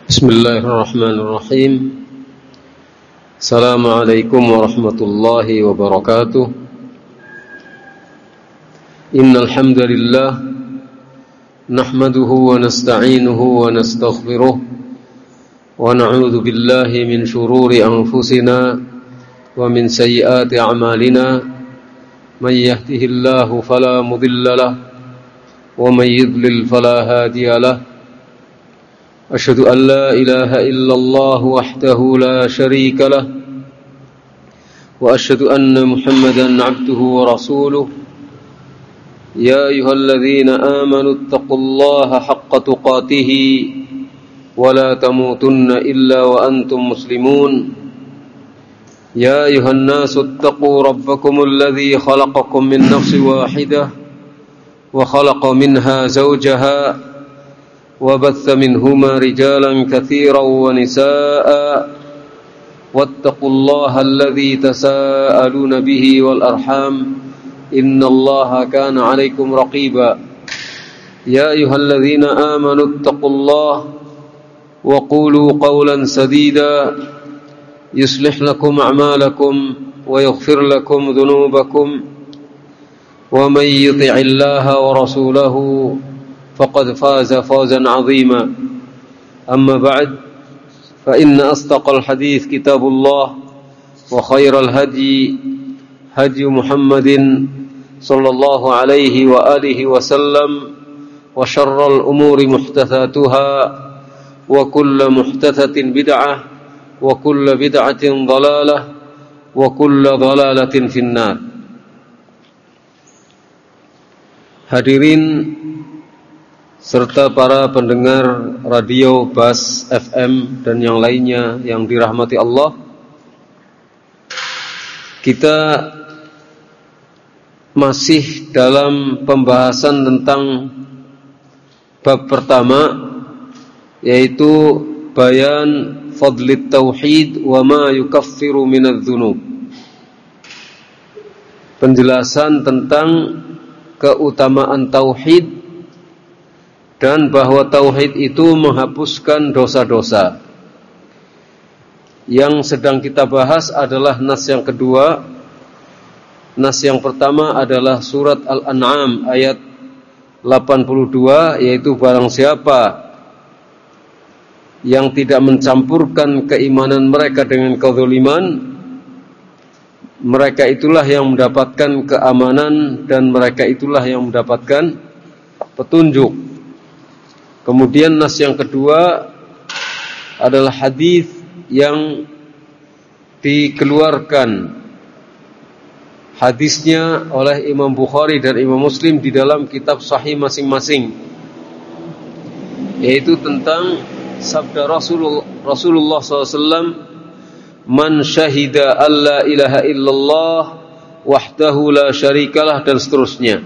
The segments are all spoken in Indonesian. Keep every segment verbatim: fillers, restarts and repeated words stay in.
Bismillahirrahmanirrahim. Assalamualaikum warahmatullahi wabarakatuh. Innal hamdalillah nahmaduhu wa nasta'inuhu wa nastaghfiruh wa na'udzu billahi min shururi anfusina wa min sayyiati a'malina. May yahdihillahu fala mudilla lahu wa may yudlil fala hadiya lahu. أشهد أن لا إله إلا الله وحده لا شريك له وأشهد أن محمدا عبده ورسوله يا أيها الذين آمنوا اتقوا الله حق تقاته ولا تموتن إلا وأنتم مسلمون يا أيها الناس اتقوا ربكم الذي خلقكم من نفس واحدة وخلق منها زوجها وبث منهما رجالا كثيرا ونساء واتقوا الله الذي تساءلون به والأرحام إن الله كان عليكم رقيبا يا أيها الذين آمنوا اتقوا الله وقولوا قولا سديدا يصلح لكم أعمالكم ويغفر لكم ذنوبكم ومن يطع الله ورسوله فقد فاز فوزا عظيما أما بعد فإن أصدق الحديث كتاب الله وخير الهدي هدي محمد صلى الله عليه وآله وسلم وشر الأمور محدثاتها وكل محدثة بدعة وكل بدعة ضلالة وكل ضلالة في النار. Hadirin serta para pendengar radio Bas F M dan yang lainnya yang dirahmati Allah, kita masih dalam pembahasan tentang bab pertama, yaitu bayan fadlit tauhid wa ma yukaffiru minadz dzunub. Penjelasan tentang keutamaan tauhid dan bahwa tauhid itu menghapuskan dosa-dosa. Yang sedang kita bahas adalah nas yang kedua. Nas yang pertama adalah surat Al-An'am ayat delapan puluh dua, yaitu barang siapa yang tidak mencampurkan keimanan mereka dengan kezaliman, mereka itulah yang mendapatkan keamanan dan mereka itulah yang mendapatkan petunjuk. Kemudian nas yang kedua adalah hadis yang dikeluarkan hadisnya oleh Imam Bukhari dan Imam Muslim di dalam kitab sahih masing-masing, yaitu tentang sabda Rasulullah, Rasulullah shallallahu alaihi wasallam, man syahida alla ilaha illallah wahdahu la syarikalah, dan seterusnya.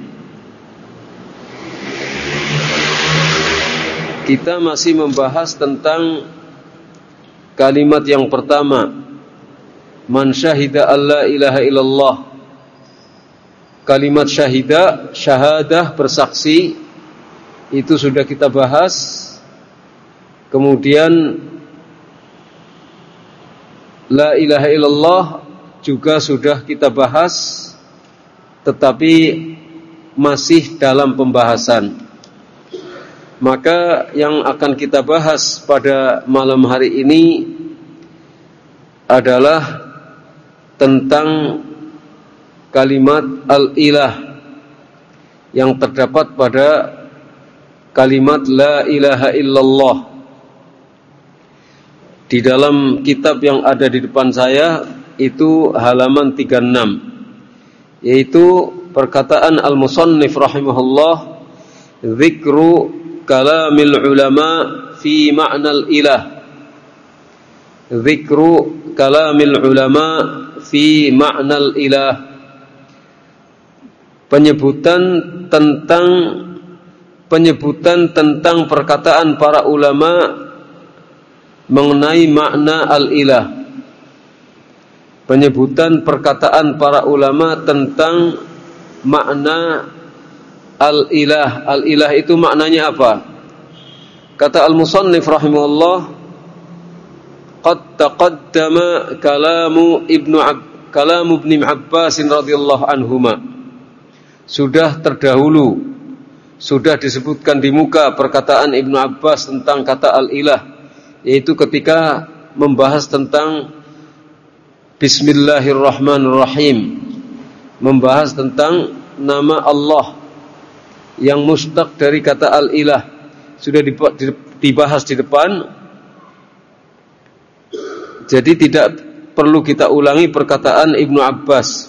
Kita masih membahas tentang kalimat yang pertama, man syahida alla ilaha illallah. Kalimat syahida, syahadah, bersaksi, itu sudah kita bahas. Kemudian la ilaha illallah juga sudah kita bahas, tetapi masih dalam pembahasan. Maka yang akan kita bahas pada malam hari ini adalah tentang kalimat al-ilah yang terdapat pada kalimat la ilaha illallah. Di dalam kitab yang ada di depan saya itu halaman tiga puluh enam, yaitu perkataan al-musannif rahimahullah, dzikru kalamil ulama fi ma'nal ilah. Dzikru kalamil ulama fi ma'nal ilah. Penyebutan tentang penyebutan tentang perkataan para ulama mengenai makna al-ilah. Penyebutan perkataan para ulama tentang makna al-ilah. Al-ilah itu maknanya apa? Kata al-musannif rahimahullah, qad taqaddama kalamu Ibnu Ab, kalamu Ibnu Abbas radhiyallahu anhuma. Sudah terdahulu, sudah disebutkan di muka perkataan Ibnu Abbas tentang kata al-ilah, yaitu ketika membahas tentang Bismillahirrahmanirrahim, membahas tentang nama Allah yang mustaq dari kata al-ilah. Sudah dibahas di depan, jadi tidak perlu kita ulangi perkataan Ibnu Abbas.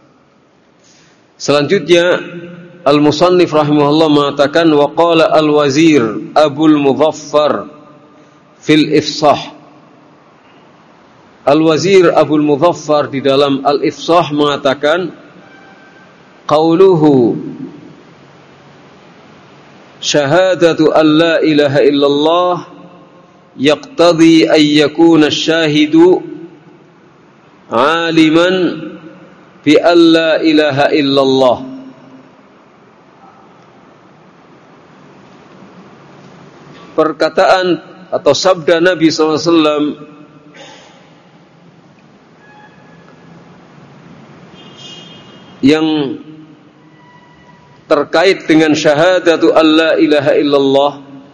Selanjutnya Al-Musannif rahimahullah mengatakan wa qala al-Wazir Abul Mudhaffar fil Ifsah. Al-Wazir Abul Mudhaffar di dalam Al-Ifsah mengatakan qauluhu syahadatu an la ilaha illallah yaqtadi an yakuna asy-syahidu aliman bi an la ilaha illallah. Perkataan atau sabda Nabi sallallahu alaihi wasallam yang terkait dengan syahadatu an la ilaha illallah,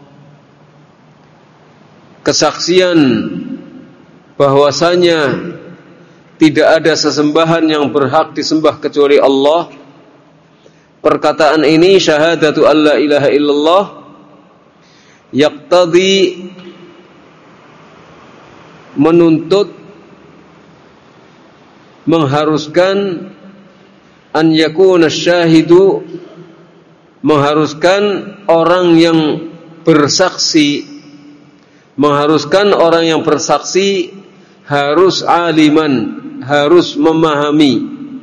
kesaksian bahwasanya tidak ada sesembahan yang berhak disembah kecuali Allah. Perkataan ini syahadatu an la ilaha illallah yaqtadi, menuntut, mengharuskan an yakuna syahidu, mengharuskan orang yang bersaksi, mengharuskan orang yang bersaksi harus aliman, harus memahami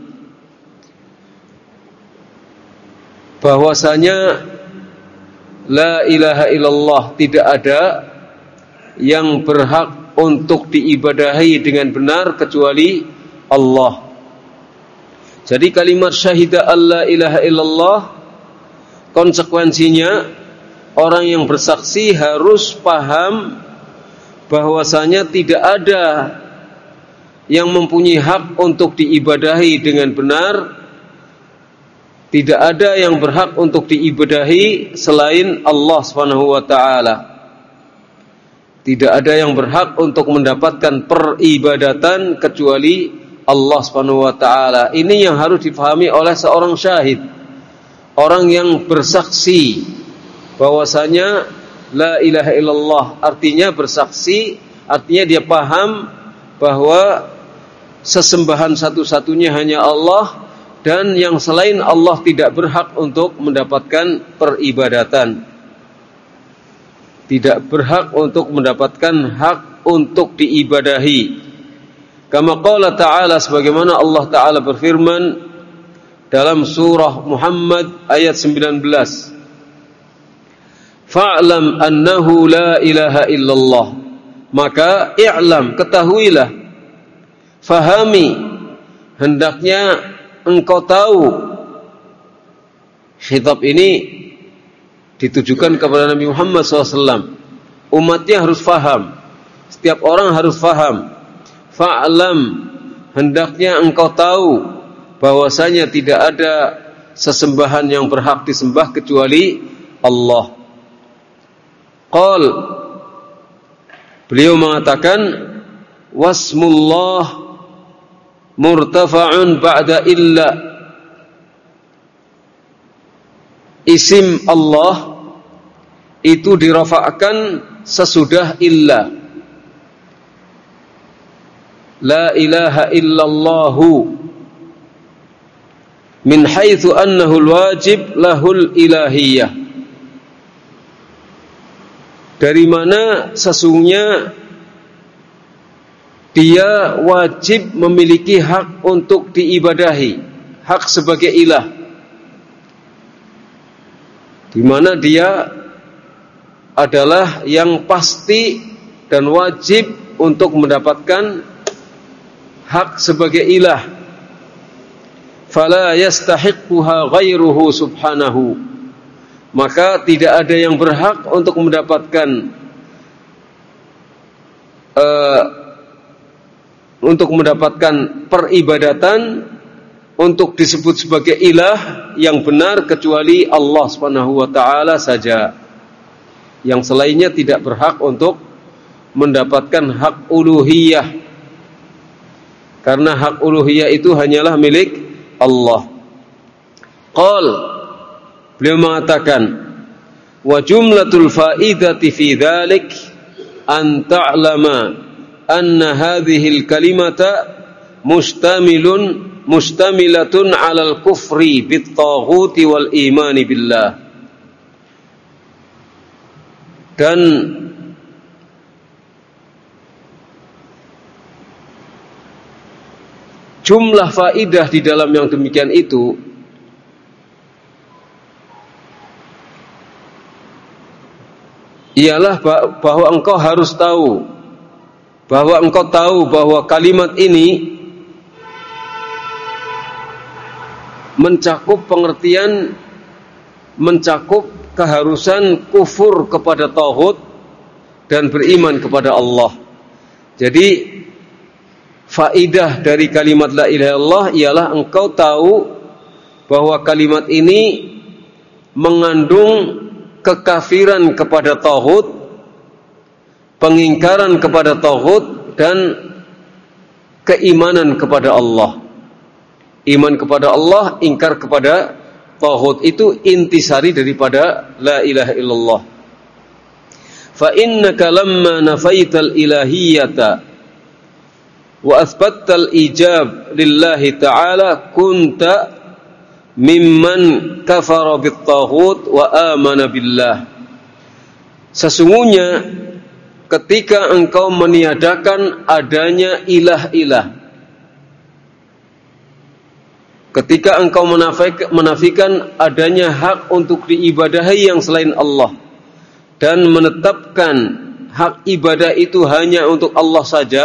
bahwasanya la ilaha illallah, tidak ada yang berhak untuk diibadahi dengan benar kecuali Allah. Jadi kalimat syahida an la ilaha illallah, konsekuensinya orang yang bersaksi harus paham bahwasanya tidak ada yang mempunyai hak untuk diibadahi dengan benar, tidak ada yang berhak untuk diibadahi selain Allah Subhanahu wa taala. Tidak ada yang berhak untuk mendapatkan peribadatan kecuali Allah Subhanahu wa taala. Ini yang harus difahami oleh seorang syahid, orang yang bersaksi bahwasanya la ilaha illallah, artinya bersaksi, artinya dia paham bahwa sesembahan satu-satunya hanya Allah dan yang selain Allah tidak berhak untuk mendapatkan peribadatan, tidak berhak untuk mendapatkan hak untuk diibadahi. Kama qala ta'ala, sebagaimana Allah Ta'ala berfirman dalam surah Muhammad ayat sembilan belas, fa'lam annahu la ilaha illallah, maka i'lam, ketahuilah, fahami, hendaknya engkau tahu. Khitab ini ditujukan kepada Nabi Muhammad shallallahu alaihi wasallam. Umatnya harus faham, setiap orang harus faham. Fa'lam, hendaknya engkau tahu bahwasanya tidak ada sesembahan yang berhak disembah kecuali Allah. Qal, beliau mengatakan wasmullah murtafa'un ba'da illa, isim Allah itu dirafa'kan sesudah illa. La ilaha illallahu min haitsu annahu alwajib lahul ilahiyah, dari mana sesungguhnya dia wajib memiliki hak untuk diibadahi, hak sebagai ilah, di mana dia adalah yang pasti dan wajib untuk mendapatkan hak sebagai ilah. Fala yastahiqquha ghairuhu subhanahu, maka tidak ada yang berhak untuk mendapatkan uh, untuk mendapatkan peribadatan, untuk disebut sebagai ilah yang benar kecuali Allah Subhanahu wa taala saja. Yang selainnya tidak berhak untuk mendapatkan hak uluhiyah, karena hak uluhiyah itu hanyalah milik Allah. Qal, beliau mengatakan, wa jumlatul faidati fi dzalik an ta'lama anna hadhihi al-kalimata mustamilun mustamilatun 'alal kufri bit taghuti wal imani billah. Dan jumlah faidah di dalam yang demikian itu ialah bahwa engkau harus tahu, bahwa engkau tahu bahwa kalimat ini mencakup pengertian, mencakup keharusan kufur kepada tauhid dan beriman kepada Allah. Jadi faidah dari kalimat la ilaha illallah ialah engkau tahu bahwa kalimat ini mengandung kekafiran kepada tauhid, pengingkaran kepada tauhid, dan keimanan kepada Allah. Iman kepada Allah, ingkar kepada tauhid, itu intisari daripada la ilaha illallah. Fa innaka lamma nafaital ilahiyata wa athbatal ijab lillahi ta'ala kunta mimman kafara bit taghut wa amana billah. Sesungguhnya ketika engkau meniadakan adanya ilah-ilah, ketika engkau menafik, menafikan adanya hak untuk diibadahi yang selain Allah, dan menetapkan hak ibadah itu hanya untuk Allah saja,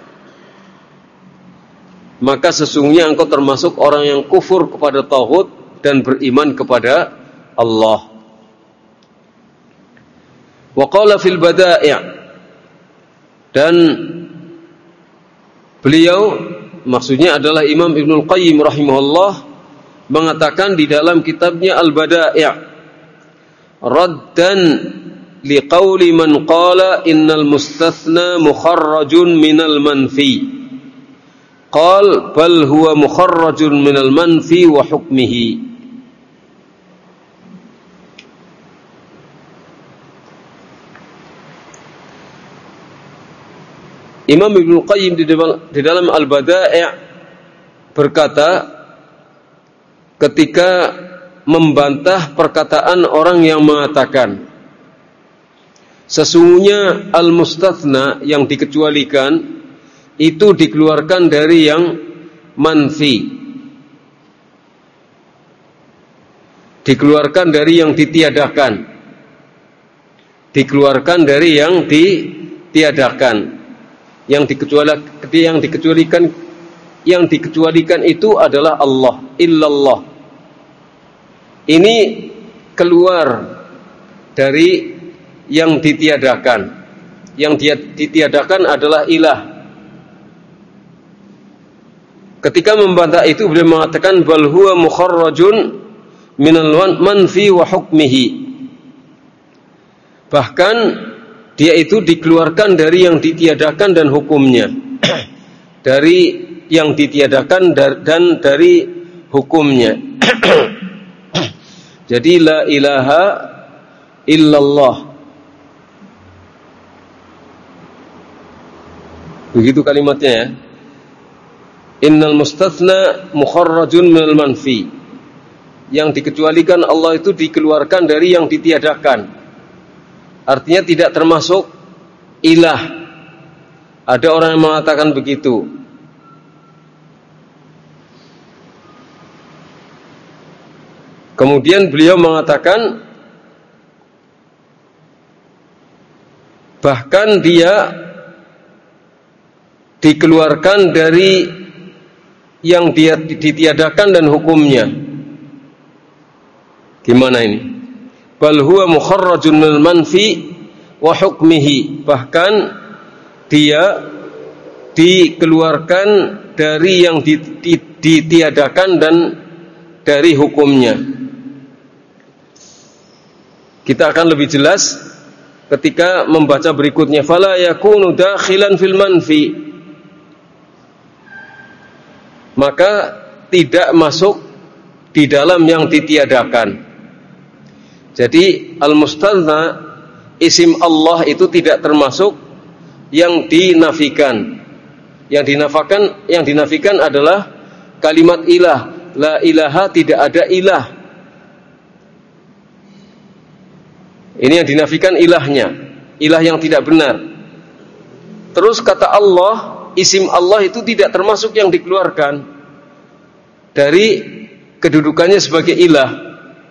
maka sesungguhnya engkau termasuk orang yang kufur kepada tauhid dan beriman kepada Allah. Wa qala fil bada'i', dan beliau, maksudnya adalah Imam Ibnul Qayyim rahimahullah, mengatakan di dalam kitabnya Al-Bada'i', raddan liqauli man qala innal mustathna mukharrajun minal manfi, qal bal huwa mukharrajun minal manfi wa hukmihi. Imam Ibnul Qayyim di dalam, di dalam Al-Bada'i' berkata ketika membantah perkataan orang yang mengatakan sesungguhnya al-mustathna, yang dikecualikan, itu dikeluarkan dari yang manfi, dikeluarkan dari yang ditiadakan, dikeluarkan dari yang ditiadakan. Yang dikecualikan, yang dikecualikan, yang dikecualikan itu adalah Allah, illallah. Ini keluar dari yang ditiadakan. Yang ditiadakan adalah ilah. Ketika membantah itu, beliau mengatakan bal huwa mukharrajun minal manfi wa hukmihi. Bahkan dia itu dikeluarkan dari yang ditiadakan dan hukumnya. Dari yang ditiadakan dan dari hukumnya. Jadi la ilaha illallah. Begitu kalimatnya ya. Innal mustathna mukharrajun minal manfi. Yang dikecualikan Allah itu dikeluarkan dari yang ditiadakan. Artinya tidak termasuk ilah. Ada orang yang mengatakan begitu. Kemudian beliau mengatakan bahkan dia dikeluarkan dari yang dia ditiadakan dan hukumnya. Gimana ini? Bal huwa mukharrajun minal manfi wa hukmihi. Bahkan dia dikeluarkan dari yang ditiadakan dan dari hukumnya. Kita akan lebih jelas ketika membaca berikutnya. Fala yakunu dakhilan fil manfi, maka tidak masuk di dalam yang ditiadakan. Jadi al-mustathna, isim Allah itu tidak termasuk yang dinafikan. Yang dinafikan, yang dinafikan adalah kalimat ilah. La ilaha, tidak ada ilah. Ini yang dinafikan ilahnya, ilah yang tidak benar. Terus kata Allah, isim Allah itu tidak termasuk yang dikeluarkan dari kedudukannya sebagai ilah.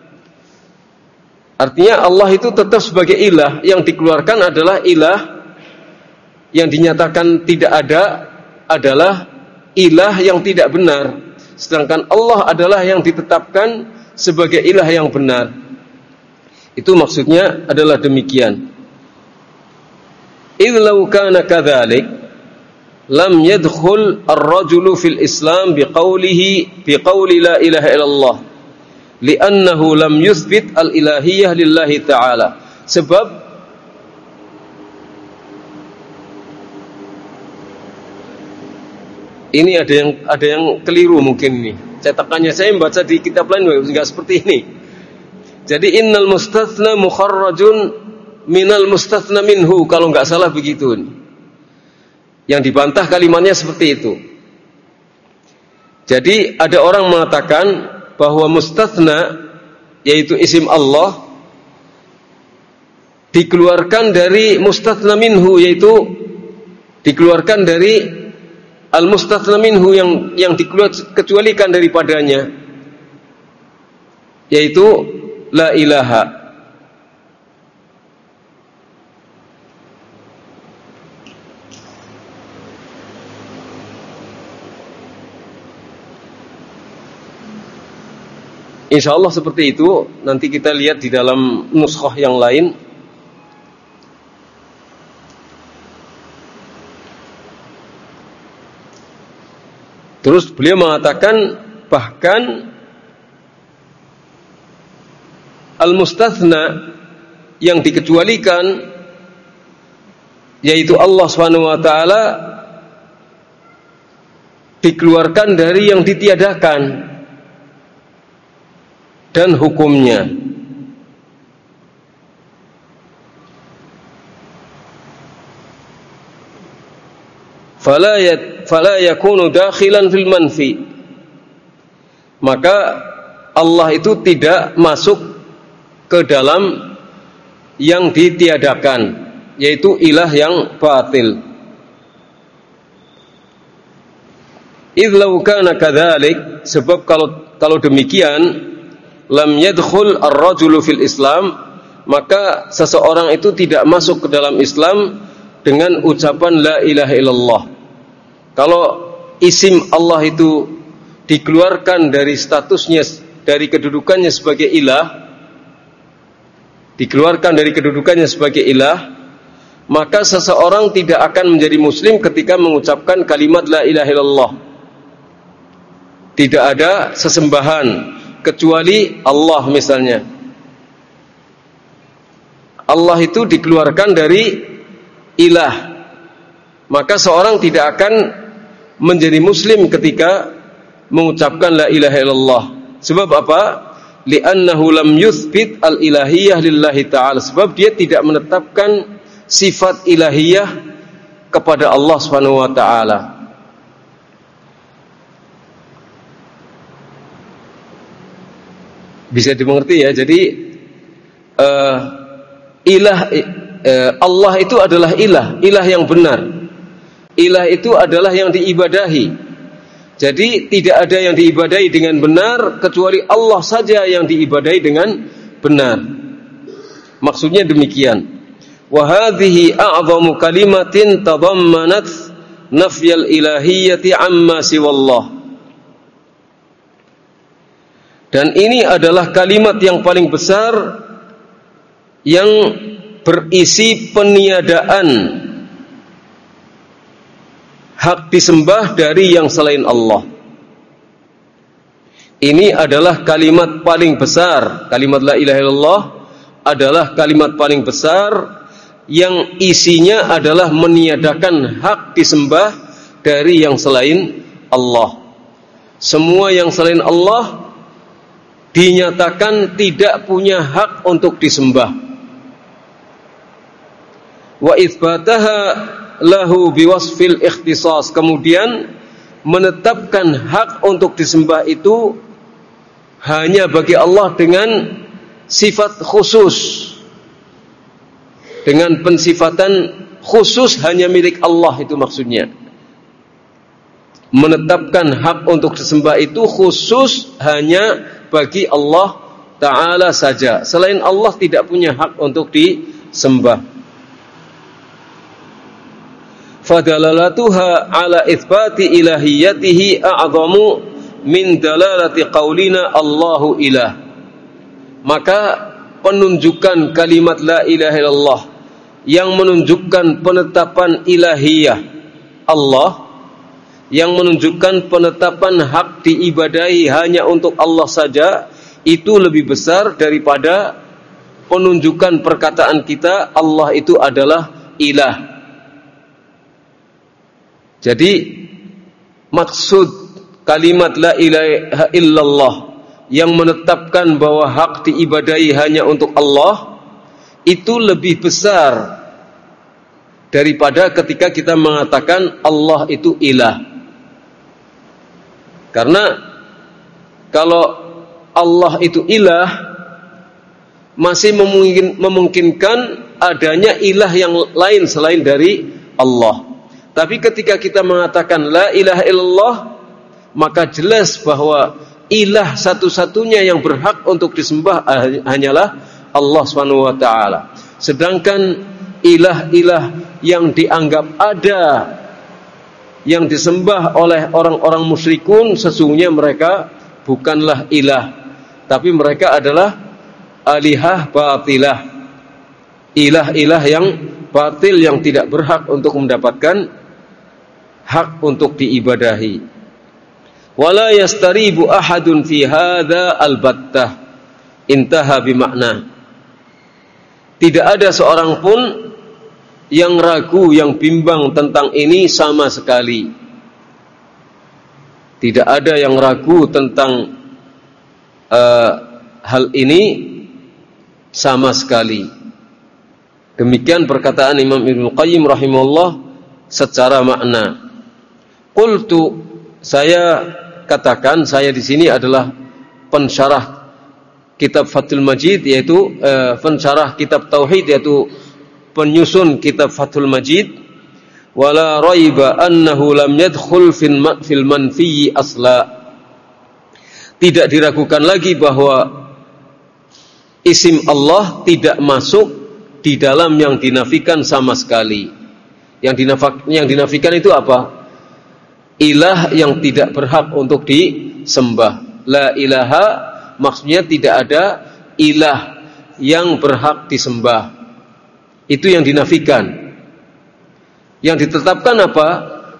Artinya Allah itu tetap sebagai ilah. Yang dikeluarkan adalah ilah, yang dinyatakan tidak ada adalah ilah yang tidak benar. Sedangkan Allah adalah yang ditetapkan sebagai ilah yang benar. Itu maksudnya adalah demikian. Idh law kana kadzalik lam yadkhul ar-rajulu fil Islam biqaulihi biqauli la ilaha illallah li'annahu lam yuthbit al-ilahiyyah lillahi ta'ala. Sebab ini ada yang ada yang keliru mungkin ini. Cetakannya saya membaca di kitab lain enggak seperti ini. Jadi innal mustathna mukharrajun minal mustathna minhu, kalau enggak salah begitu. Yang dibantah kalimatnya seperti itu. Jadi ada orang mengatakan bahwa mustathna, yaitu isim Allah, dikeluarkan dari mustathna minhu, yaitu dikeluarkan dari al-mustathna minhu yang yang dikecualikan daripadanya, yaitu la ilaha. Insyaallah seperti itu. Nanti kita lihat di dalam nuskhah yang lain. Terus beliau mengatakan bahkan al-mustathna yang dikecualikan, yaitu Allah Subhanahu wa taala, dikeluarkan dari yang ditiadakan dan hukumnya. Fala ya fala yakunu dakhilan fil manfi, maka Allah itu tidak masuk ke dalam yang ditiadakan, yaitu ilah yang batil. Idh law kana kadzalik, sebab kalau kalau demikian, lam yadkhul ar-rajulu fil Islam, maka seseorang itu tidak masuk ke dalam Islam dengan ucapan la ilaha illallah. Kalau isim Allah itu dikeluarkan dari statusnya, dari kedudukannya sebagai ilah, dikeluarkan dari kedudukannya sebagai ilah, maka seseorang tidak akan menjadi muslim ketika mengucapkan kalimat la ilaha illallah. Tidak ada sesembahan kecuali Allah misalnya. Allah itu dikeluarkan dari ilah, maka seorang tidak akan menjadi muslim ketika mengucapkan la ilaha illallah. Sebab apa? Li'annahu lam yuthbit al-ilahiyyah lillahi ta'ala. Sebab dia tidak menetapkan sifat ilahiyah kepada Allah Subhanahu wa ta'ala. Bisa dimengerti ya. Jadi uh, ilah uh, Allah itu adalah ilah, ilah yang benar. Ilah itu adalah yang diibadahi. Jadi tidak ada yang diibadahi dengan benar kecuali Allah saja yang diibadahi dengan benar. Maksudnya demikian. Wa hadhihi a'zamu kalimatin tadammanat nafyal ilahiyyati amma siwallah. Dan ini adalah kalimat yang paling besar yang berisi peniadaan hak disembah dari yang selain Allah. Ini adalah kalimat paling besar. Kalimat la ilaha illallah adalah kalimat paling besar yang isinya adalah meniadakan hak disembah dari yang selain Allah. Semua yang selain Allah dinyatakan tidak punya hak untuk disembah. Wa itsbataha lahu biwasfil ikhtisas. Kemudian menetapkan hak untuk disembah itu hanya bagi Allah dengan sifat khusus, dengan pensifatan khusus hanya milik Allah, itu maksudnya. Menetapkan hak untuk disembah itu khusus hanya bagi Allah Ta'ala saja. Selain Allah tidak punya hak untuk disembah. Fadalalatuha ala itsbati ilahiyatihi a'zamu min dalalati qaulina Allahu ilah. Maka penunjukan kalimat la ilaha illallah yang menunjukkan penetapan ilahiyah Allah, yang menunjukkan penetapan hak diibadahi hanya untuk Allah saja, itu lebih besar daripada penunjukan perkataan kita Allah itu adalah ilah. Jadi maksud kalimat la ilaha illallah yang menetapkan bahwa hak diibadahi hanya untuk Allah itu lebih besar daripada ketika kita mengatakan Allah itu ilah. Karena kalau Allah itu ilah, masih memungkin, memungkinkan adanya ilah yang lain selain dari Allah. Tapi ketika kita mengatakan la ilaha illallah, maka jelas bahwa ilah satu-satunya yang berhak untuk disembah hanyalah Allah subhanahu wa taala. Sedangkan ilah-ilah yang dianggap ada, yang disembah oleh orang-orang musyrikun, sesungguhnya mereka bukanlah ilah, tapi mereka adalah alihah batilah, ilah-ilah yang batil, yang tidak berhak untuk mendapatkan hak untuk diibadahi. Wala yastaribu ahadun fi hadza albattah. Intaha bimakna. Tidak ada seorang pun yang ragu, yang bimbang tentang ini sama sekali. Tidak ada yang ragu tentang uh, hal ini sama sekali. Demikian perkataan Imam Ibnu Qayyim rahimahullah secara makna. Qultu, saya katakan, saya di sini adalah pensyarah kitab Fathul Majid, yaitu eh, pensyarah kitab Tauhid, yaitu penyusun kitab Fathul Majid. Wala raiba annahu lam yadkhul fil manfi asla. Tidak diragukan lagi bahwa isim Allah tidak masuk di dalam yang dinafikan sama sekali. Yang dinafik, yang dinafikan itu apa? Ilah yang tidak berhak untuk disembah. La ilaha maksudnya tidak ada ilah yang berhak disembah. Itu yang dinafikan. Yang ditetapkan apa?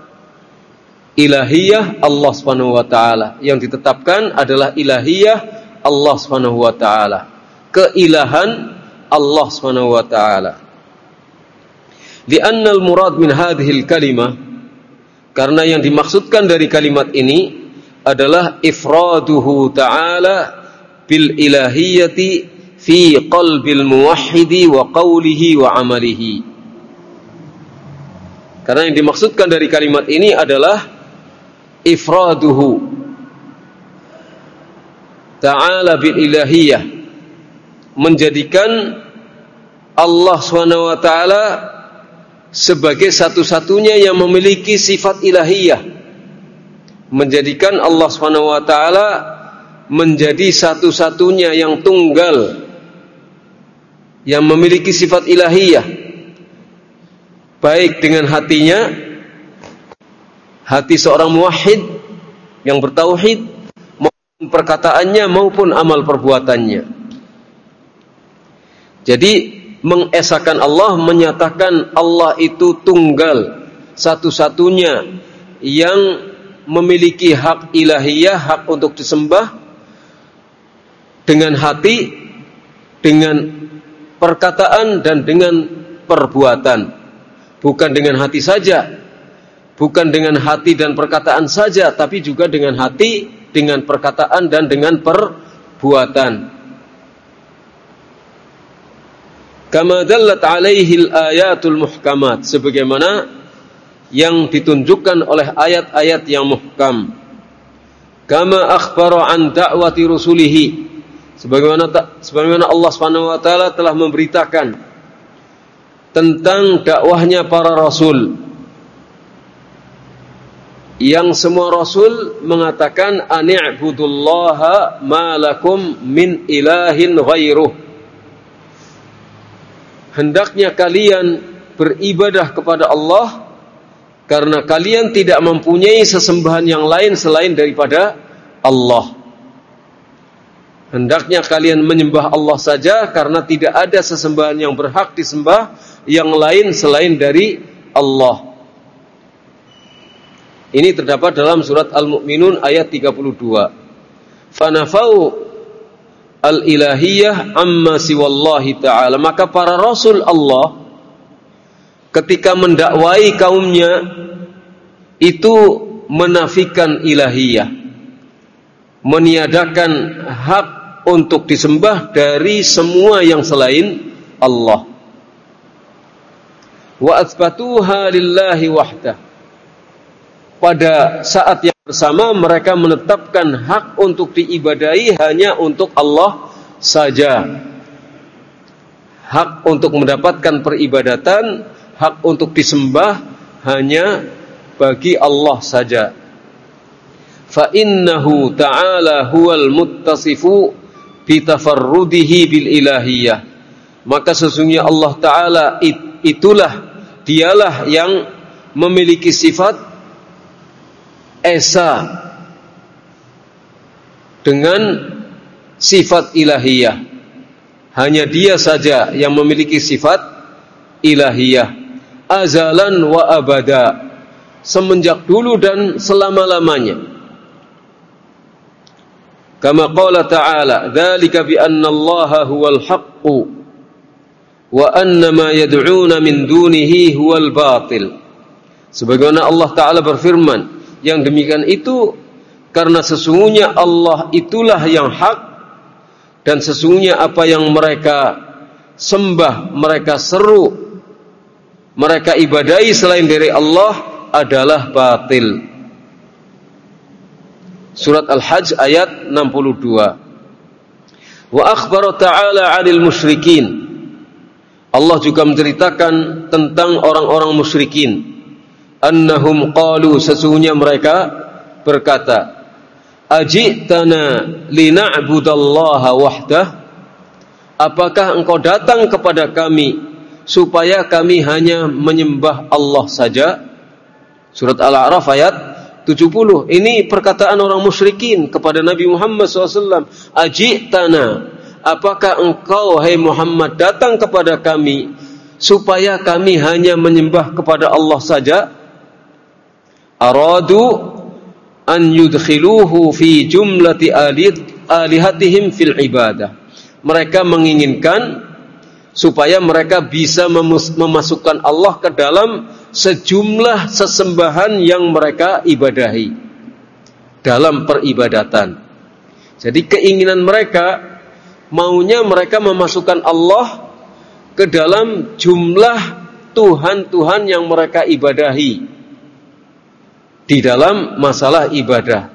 Ilahiyah Allah Subhanahu wa taala. Yang ditetapkan adalah ilahiyah Allah Subhanahu wa taala. Keilahan Allah Subhanahu wa taala. Li'anna al-murad min hadhihi al-kalimah, karena yang dimaksudkan dari kalimat ini adalah ifraduhu ta'ala bil ilahiyati fi qalbil muwahhidi wa qawlihi wa amalihi. Karena yang dimaksudkan dari kalimat ini adalah ifraduhu ta'ala bil ilahiyah, menjadikan Allah subhanahu wa ta'ala sebagai satu-satunya yang memiliki sifat ilahiyah, menjadikan Allah subhanahu wa ta'ala menjadi satu-satunya yang tunggal, yang memiliki sifat ilahiyah, baik dengan hatinya, hati seorang muwahhid yang bertauhid, maupun perkataannya maupun amal perbuatannya. Jadi mengesahkan Allah, menyatakan Allah itu tunggal, satu-satunya yang memiliki hak ilahiyah, hak untuk disembah dengan hati, dengan perkataan dan dengan perbuatan. Bukan dengan hati saja, bukan dengan hati dan perkataan saja, tapi juga dengan hati, dengan perkataan dan dengan perbuatan. Kama dallat alaihi al-ayatul muhkamat, sebagaimana yang ditunjukkan oleh ayat-ayat yang muhkam. Kama akhbara an da'wati rusulihi, sebagaimana sebagaimana Allah Subhanahu wa taala telah memberitakan tentang dakwahnya para rasul, yang semua rasul mengatakan ani'budullaha ma lakum min ilahin ghairuh, hendaknya kalian beribadah kepada Allah karena kalian tidak mempunyai sesembahan yang lain selain daripada Allah. Hendaknya kalian menyembah Allah saja karena tidak ada sesembahan yang berhak disembah yang lain selain dari Allah. Ini terdapat dalam surat Al-Mu'minun ayat tiga puluh dua. Fanafau al-ilahiyah amma siwallahi ta'ala, maka para rasul Allah ketika mendakwai kaumnya itu menafikan ilahiyah, meniadakan hak untuk disembah dari semua yang selain Allah. Wa atsbatuha lillahi wahdah, pada saat yang bersama mereka menetapkan hak untuk diibadahi hanya untuk Allah saja. Hak untuk mendapatkan peribadatan, hak untuk disembah hanya bagi Allah saja. Fa innahu ta'ala huwal muttasifu bitafarrudihi bil ilahiyah, maka sesungguhnya Allah Ta'ala itulah, dialah yang memiliki sifat esa dengan sifat ilahiyah. Hanya dia saja yang memiliki sifat ilahiyah, azalan wa abada, semenjak dulu dan selama-lamanya. Kama qala ta'ala, dzalika bi anna Allaha huwal haqqu wa anna ma yad'una min dunihi huwal batil. Sebagaimana Allah Ta'ala berfirman, yang demikian itu karena sesungguhnya Allah itulah yang hak, dan sesungguhnya apa yang mereka sembah, mereka seru, mereka ibadahi selain dari Allah adalah batil. Surat Al-Hajj ayat enam puluh dua. Wa akhbara ta'ala 'anil musyrikin, Allah juga menceritakan tentang orang-orang musyrikin. Annahum qalu, sesungguhnya mereka berkata, ajitana lina'budallaha wahdah, apakah engkau datang kepada kami supaya kami hanya menyembah Allah saja? Surat Al-A'raf ayat tujuh puluh. Ini perkataan orang musyrikin kepada Nabi Muhammad shallallahu alaihi wasallam. Ajitana, apakah engkau hai Muhammad datang kepada kami supaya kami hanya menyembah kepada Allah saja? Aradu an yudkhiluhu fi jumlati alihatihim fil ibadah. Mereka menginginkan supaya mereka bisa memasukkan Allah ke dalam sejumlah sesembahan yang mereka ibadahi dalam peribadatan. Jadi keinginan mereka, maunya mereka memasukkan Allah ke dalam jumlah Tuhan-Tuhan yang mereka ibadahi di dalam masalah ibadah.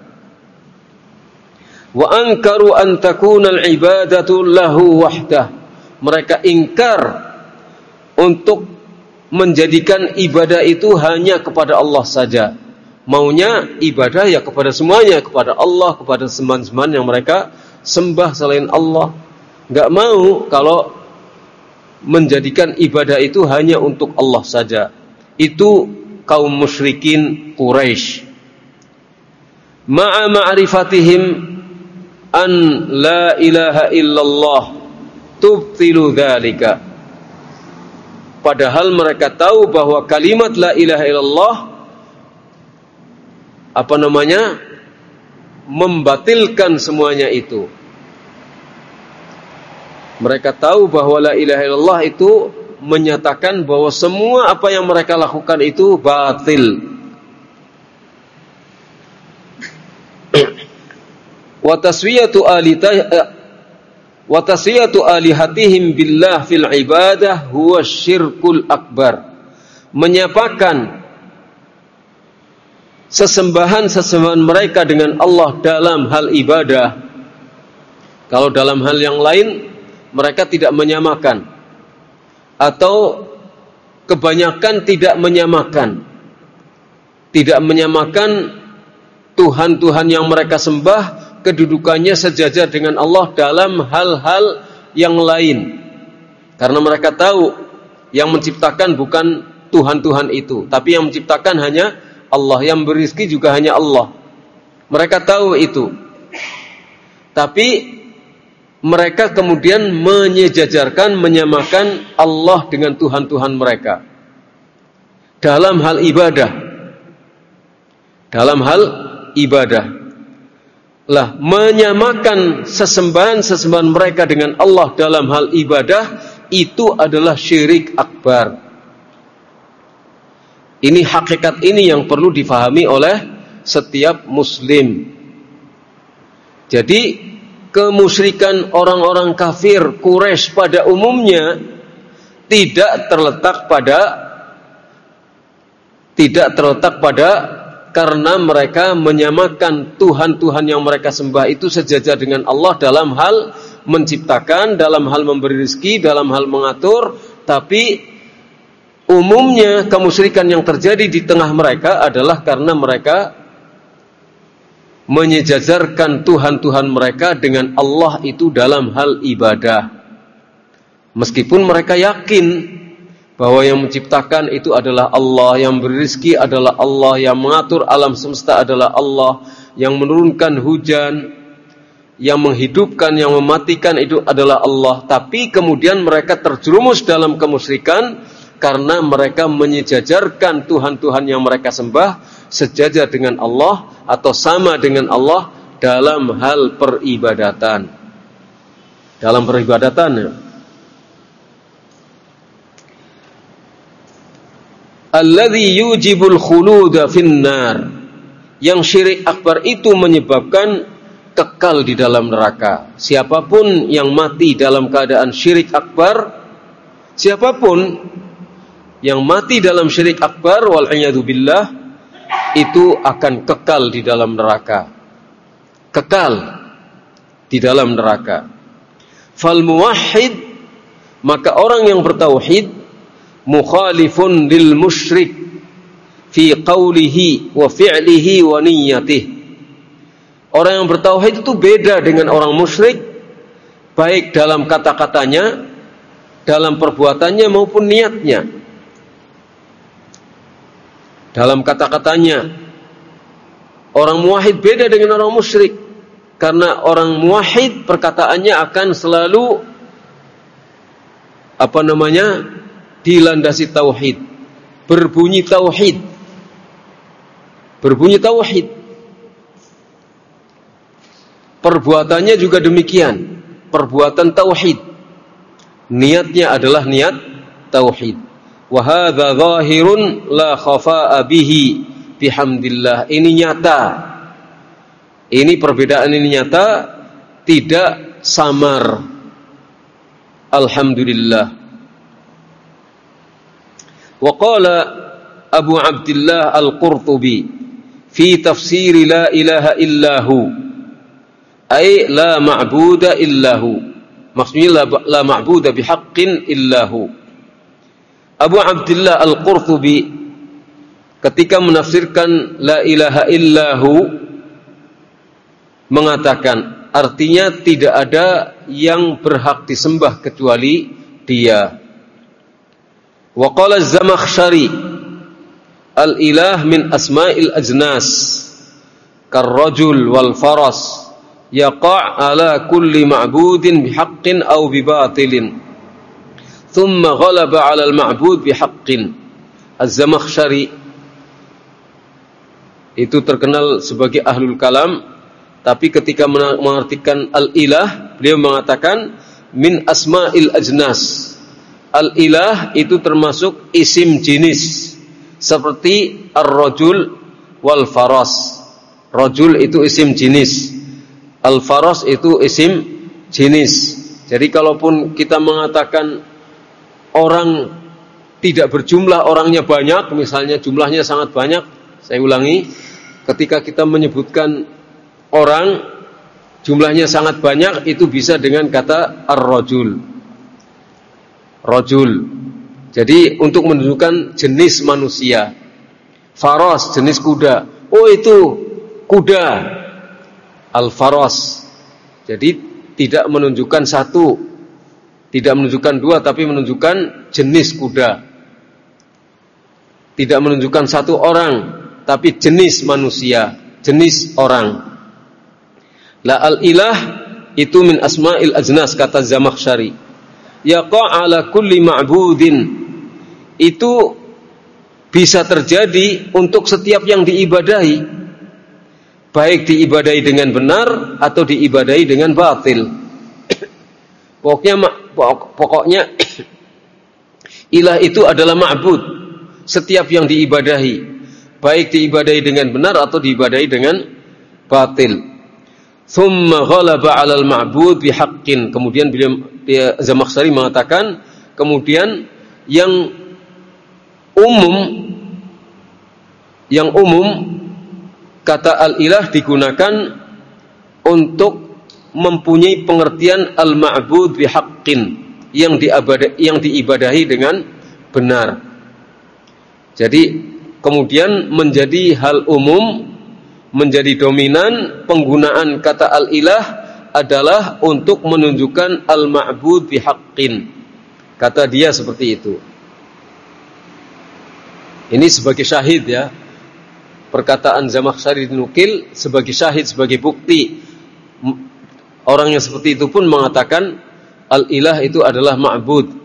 Wa ankaru an takuna al-ibadatu lahu wahdah. Mereka ingkar untuk menjadikan ibadah itu hanya kepada Allah saja. Maunya ibadah ya kepada semuanya, kepada Allah, kepada sembahan-sembahan yang mereka sembah selain Allah. Enggak mau kalau menjadikan ibadah itu hanya untuk Allah saja. Itu kaum musyrikin Quraisy. Ma'a ma'rifatihim an la ilaha illallah tubtilu dzalika. Padahal mereka tahu bahwa kalimat la ilaha illallah apa namanya membatilkan semuanya itu. Mereka tahu bahwa la ilaha illallah itu menyatakan bahwa semua apa yang mereka lakukan itu batil. Wa taswiyatu alita wa taswiyatu alihatihim billah fil ibadah huwa syirkul akbar. Menyapakan sesembahan-sesembahan mereka dengan Allah dalam hal ibadah. Kalau dalam hal yang lain mereka tidak menyamakan, atau kebanyakan tidak menyamakan. Tidak menyamakan Tuhan-Tuhan yang mereka sembah kedudukannya sejajar dengan Allah dalam hal-hal yang lain. Karena mereka tahu yang menciptakan bukan Tuhan-Tuhan itu, tapi yang menciptakan hanya Allah, yang beri rezeki juga hanya Allah. Mereka tahu itu. Tapi mereka kemudian menyejajarkan, menyamakan Allah dengan Tuhan-Tuhan mereka dalam hal ibadah. Dalam hal ibadah. Lah, menyamakan sesembahan-sesembahan mereka dengan Allah dalam hal ibadah itu adalah syirik akbar. Ini hakikat ini yang perlu difahami oleh setiap muslim. Jadi kemusyrikan orang-orang kafir Quraisy pada umumnya tidak terletak pada tidak terletak pada karena mereka menyamakan Tuhan-Tuhan yang mereka sembah itu sejajar dengan Allah dalam hal menciptakan, dalam hal memberi rezeki, dalam hal mengatur. Tapi umumnya kemusyrikan yang terjadi di tengah mereka adalah karena mereka menyejajarkan Tuhan-Tuhan mereka dengan Allah itu dalam hal ibadah. Meskipun mereka yakin bahwa yang menciptakan itu adalah Allah, yang beri rezeki adalah Allah, yang mengatur alam semesta adalah Allah, yang menurunkan hujan, yang menghidupkan, yang mematikan itu adalah Allah. Tapi kemudian mereka terjerumus dalam kemusyrikan karena mereka menyejajarkan Tuhan-Tuhan yang mereka sembah sejajar dengan Allah atau sama dengan Allah dalam hal peribadatan. Dalam peribadatan alladzi yujibul khuluda finnar, yang syirik akbar itu menyebabkan kekal di dalam neraka. Siapapun yang mati dalam keadaan syirik akbar, siapapun yang mati dalam syirik akbar wal a'yadu billah, itu akan kekal di dalam neraka. Kekal di dalam neraka. Fal muwahhid, maka orang yang bertauhid, mukhalifun lil musyrik fi qawlihi wa fi'lihi wa niyyatihi. Orang yang bertauhid itu beda dengan orang musyrik, baik dalam kata-katanya, dalam perbuatannya maupun niatnya. Dalam kata-katanya, orang muwahhid beda dengan orang musyrik, karena orang muwahhid perkataannya akan selalu apa namanya dilandasi tauhid, berbunyi tauhid, berbunyi tauhid. Perbuatannya juga demikian, perbuatan tauhid. Niatnya adalah niat tauhid. Wa hadza zahirun la khafaa bihi bihamdillah. Ini nyata. Ini perbedaan ini nyata, tidak samar. Alhamdulillah. وقال أبو عبد الله القرطبي في تفسير لا إله إلا هو أي لا معبود إلا هو, maksudnya la ma'budu bihaqqin illa hu. Abu Abdullah Al-Qurtubi ketika menafsirkan la ilaha illa hu mengatakan artinya tidak ada yang berhak disembah kecuali Dia. Wa qala Az-Zamakhsyari al-ilah min asma'il ajnas karrajul wal faras yaqa' ala kulli ma'budin bihaqqin aw bibatilin thumma ghalaba 'ala al-ma'bud bihaqqin. Az-Zamakhsyari itu terkenal sebagai ahlul kalam, tapi ketika mengartikan al-ilah, beliau mengatakan min asma'il ajnas. Al-ilah itu termasuk isim jenis, seperti ar-rajul wal faras. Rajul itu isim jenis, al-faras itu isim jenis. Jadi kalaupun kita mengatakan orang tidak berjumlah, orangnya banyak, misalnya jumlahnya sangat banyak, saya ulangi, ketika kita menyebutkan orang jumlahnya sangat banyak, itu bisa dengan kata ar-rajul. Rajul. Jadi untuk menunjukkan jenis manusia. Faras, jenis kuda. Oh itu kuda. Al-faras. Jadi tidak menunjukkan satu, tidak menunjukkan dua, tapi menunjukkan jenis kuda. Tidak menunjukkan satu orang, tapi jenis manusia, jenis orang. La al-ilah itu min asma'il ajnas, kata Zamakhsyari. Yaqa' ala kulli ma'budin, itu bisa terjadi untuk setiap yang diibadahi, baik diibadahi dengan benar atau diibadahi dengan batil. Pokoknya pokoknya ilah itu adalah ma'bud, setiap yang diibadahi, baik diibadahi dengan benar atau diibadahi dengan batil. Thumma ghalaba 'alal ma'bud bihaqqin. Kemudian beliau Zamakhsyari mengatakan, kemudian yang umum yang umum kata al-ilah digunakan untuk mempunyai pengertian al-ma'bud bihaqqin, yang diibadahi, yang diibadahi dengan benar. Jadi kemudian menjadi hal umum, menjadi dominan penggunaan kata al-ilah adalah untuk menunjukkan al-ma'bud bihaqqin. Kata dia seperti itu. Ini sebagai syahid ya. Perkataan Zamakhsyari dinukil sebagai syahid, sebagai bukti. Orang yang seperti itu pun mengatakan al-ilah itu adalah ma'bud.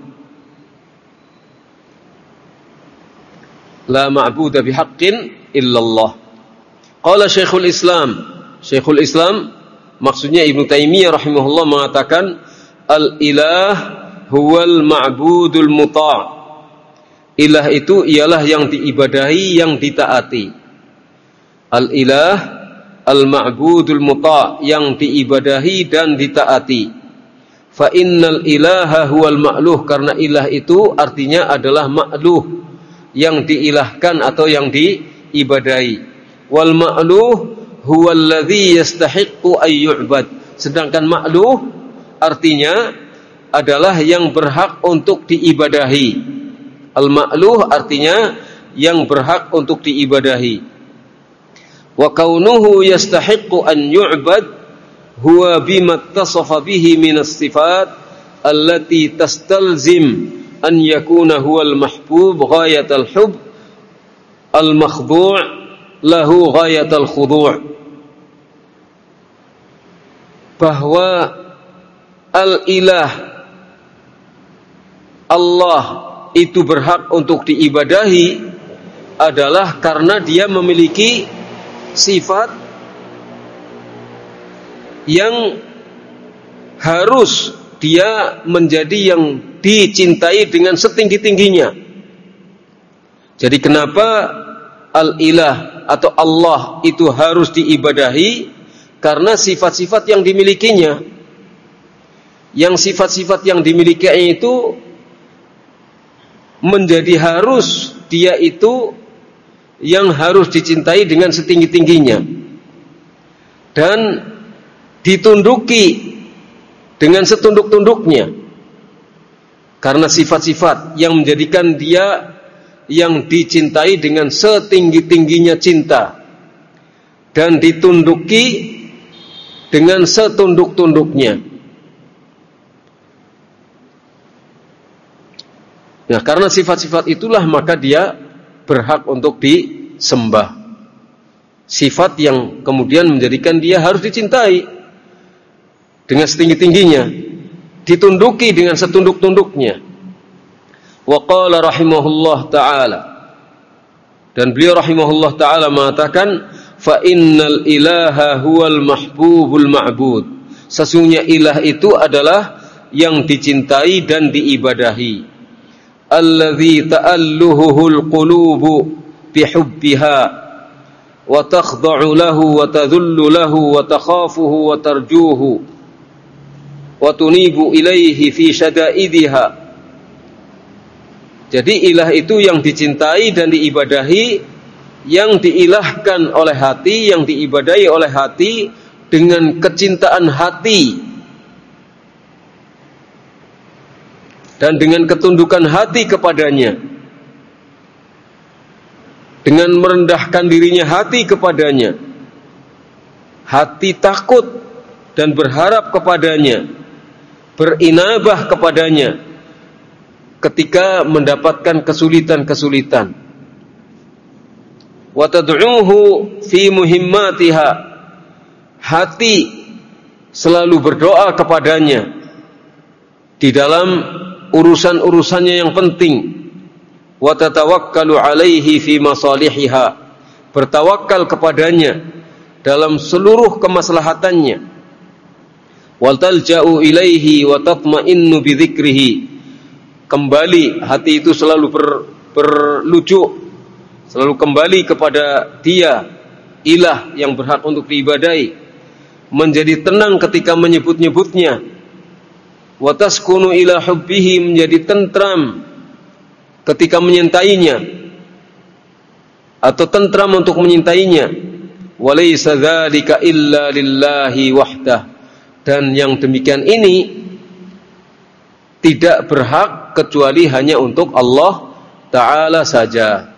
La ma'buda bihaqqin illallah. Qala Syekhul Islam. Syekhul Islam maksudnya Ibnu Taimiyah rahimahullah mengatakan al-ilah huwal ma'budul muta'. Ilah itu ialah yang diibadahi, yang ditaati. Al-ilah al-ma'budul muta', yang diibadahi dan ditaati. Fa innal ilaha huwal ma'luh, karena ilah itu artinya adalah ma'luh, yang diilahkan atau yang diibadahi. Wal ma'luh huwal ladzi yastahiqqu ay yu'bad. Sedangkan ma'luh artinya adalah yang berhak untuk diibadahi. Al-ma'luh artinya yang berhak untuk diibadahi. Wa kaunuhu yastahiqqu an yu'bad huwa bima ittasafa bihi minas sifat allati tastalzim an yakuna huwal mahbub ghayatal hub al-makhdu' lahu ghayatal khudu'. Bahwa al-ilah, Allah itu berhak untuk diibadahi adalah karena dia memiliki sifat yang harus dia menjadi yang dicintai dengan setinggi-tingginya. Jadi kenapa al-ilah atau Allah itu harus diibadahi? Karena sifat-sifat yang dimilikinya. Yang sifat-sifat yang dimilikinya itu menjadi harus dia itu yang harus dicintai dengan setinggi-tingginya dan ditunduki dengan setunduk-tunduknya, karena sifat-sifat yang menjadikan dia yang dicintai dengan setinggi-tingginya cinta dan ditunduki dengan setunduk-tunduknya. Nah, karena sifat-sifat itulah maka dia berhak untuk disembah. Sifat yang kemudian menjadikan dia harus dicintai dengan setinggi-tingginya, ditunduki dengan setunduk-tunduknya. Wa qala rahimahullah ta'ala, dan beliau rahimahullah ta'ala mengatakan fa innal ilaha huwal mahbubul ma'bud. Sesungguhnya ilah itu adalah yang dicintai dan diibadahi. Alladzi ta'alluhuhul qulubu bihubbiha wa takhda'u lahu wa tadhullu lahu wa takhafuhu wa tarjuhu wa tunibu ilaihi fi syada'idiha. Jadi ilah itu yang dicintai dan diibadahi, yang diilahkan oleh hati, yang diibadahi oleh hati dengan kecintaan hati dan dengan ketundukan hati kepadanya, dengan merendahkan dirinya hati kepadanya, hati takut dan berharap kepadanya, berinabah kepadanya ketika mendapatkan kesulitan-kesulitan. Wa tad'uhu fi muhimmatiha, hati selalu berdoa kepadanya di dalam urusan-urusannya yang penting. Wa tatawakkalu alaihi fi masalihiha, bertawakal kepadanya dalam seluruh kemaslahatannya. Wa talja'u ilaihi wa tatma'innu bi dzikrihi, kembali hati itu selalu ber, berlujuk, selalu kembali kepada Dia, ilah yang berhak untuk diibadahi, menjadi tenang ketika menyebut-nyebutnya. Wa taskunu ila hubbihi, menjadi tentram ketika menyintainya atau tentram untuk menyintainya. Wa laysa dzalika illa lillahi wahdah, dan yang demikian ini tidak berhak kecuali hanya untuk Allah Ta'ala saja.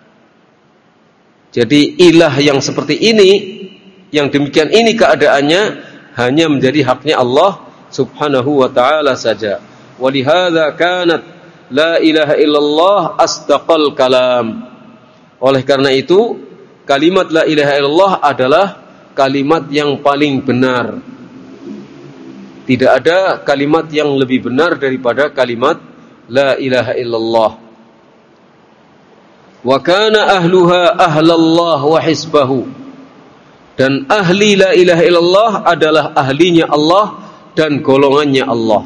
Jadi ilah yang seperti ini, yang demikian ini keadaannya, hanya menjadi haknya Allah Subhanahu wa ta'ala saja. Walihada kanat la ilaha illallah asdaqal kalam. Oleh karena itu, kalimat la ilaha illallah adalah kalimat yang paling benar. Tidak ada kalimat yang lebih benar daripada kalimat la ilaha illallah. Wa kana ahluha ahlallah wa hisbahu, dan ahli la ilaha illallah adalah ahlinya Allah dan golongannya Allah.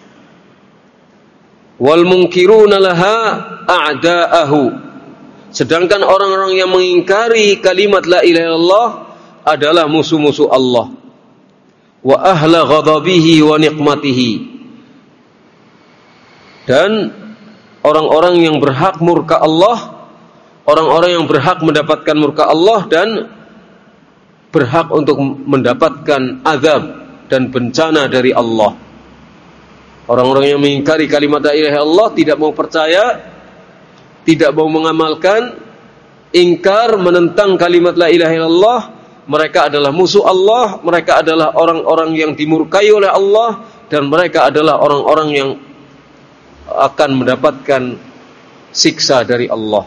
Wal munkiruna laha a'da'ahu, sedangkan orang-orang yang mengingkari kalimat la ilaha illallah adalah musuh-musuh Allah. Wa ahla ghadabihi wa niqmatihi, dan orang-orang yang berhak murka Allah, orang-orang yang berhak mendapatkan murka Allah dan berhak untuk mendapatkan azab dan bencana dari Allah. Orang-orang yang mengingkari kalimat la ilaha illallah, tidak mau percaya, tidak mau mengamalkan, ingkar, menentang kalimat la ilaha illallah, mereka adalah musuh Allah, mereka adalah orang-orang yang dimurkai oleh Allah, dan mereka adalah orang-orang yang akan mendapatkan siksa dari Allah.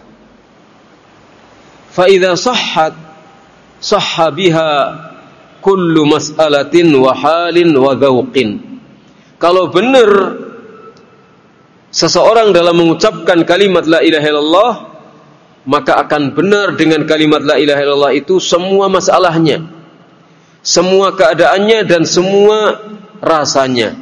Fa idza sahhat sahha biha kullu mas'alatin wa halin wa dzauqin. Kalau benar seseorang dalam mengucapkan kalimat la ilaha illallah, maka akan benar dengan kalimat la ilaha illallah itu semua masalahnya, semua keadaannya, dan semua rasanya.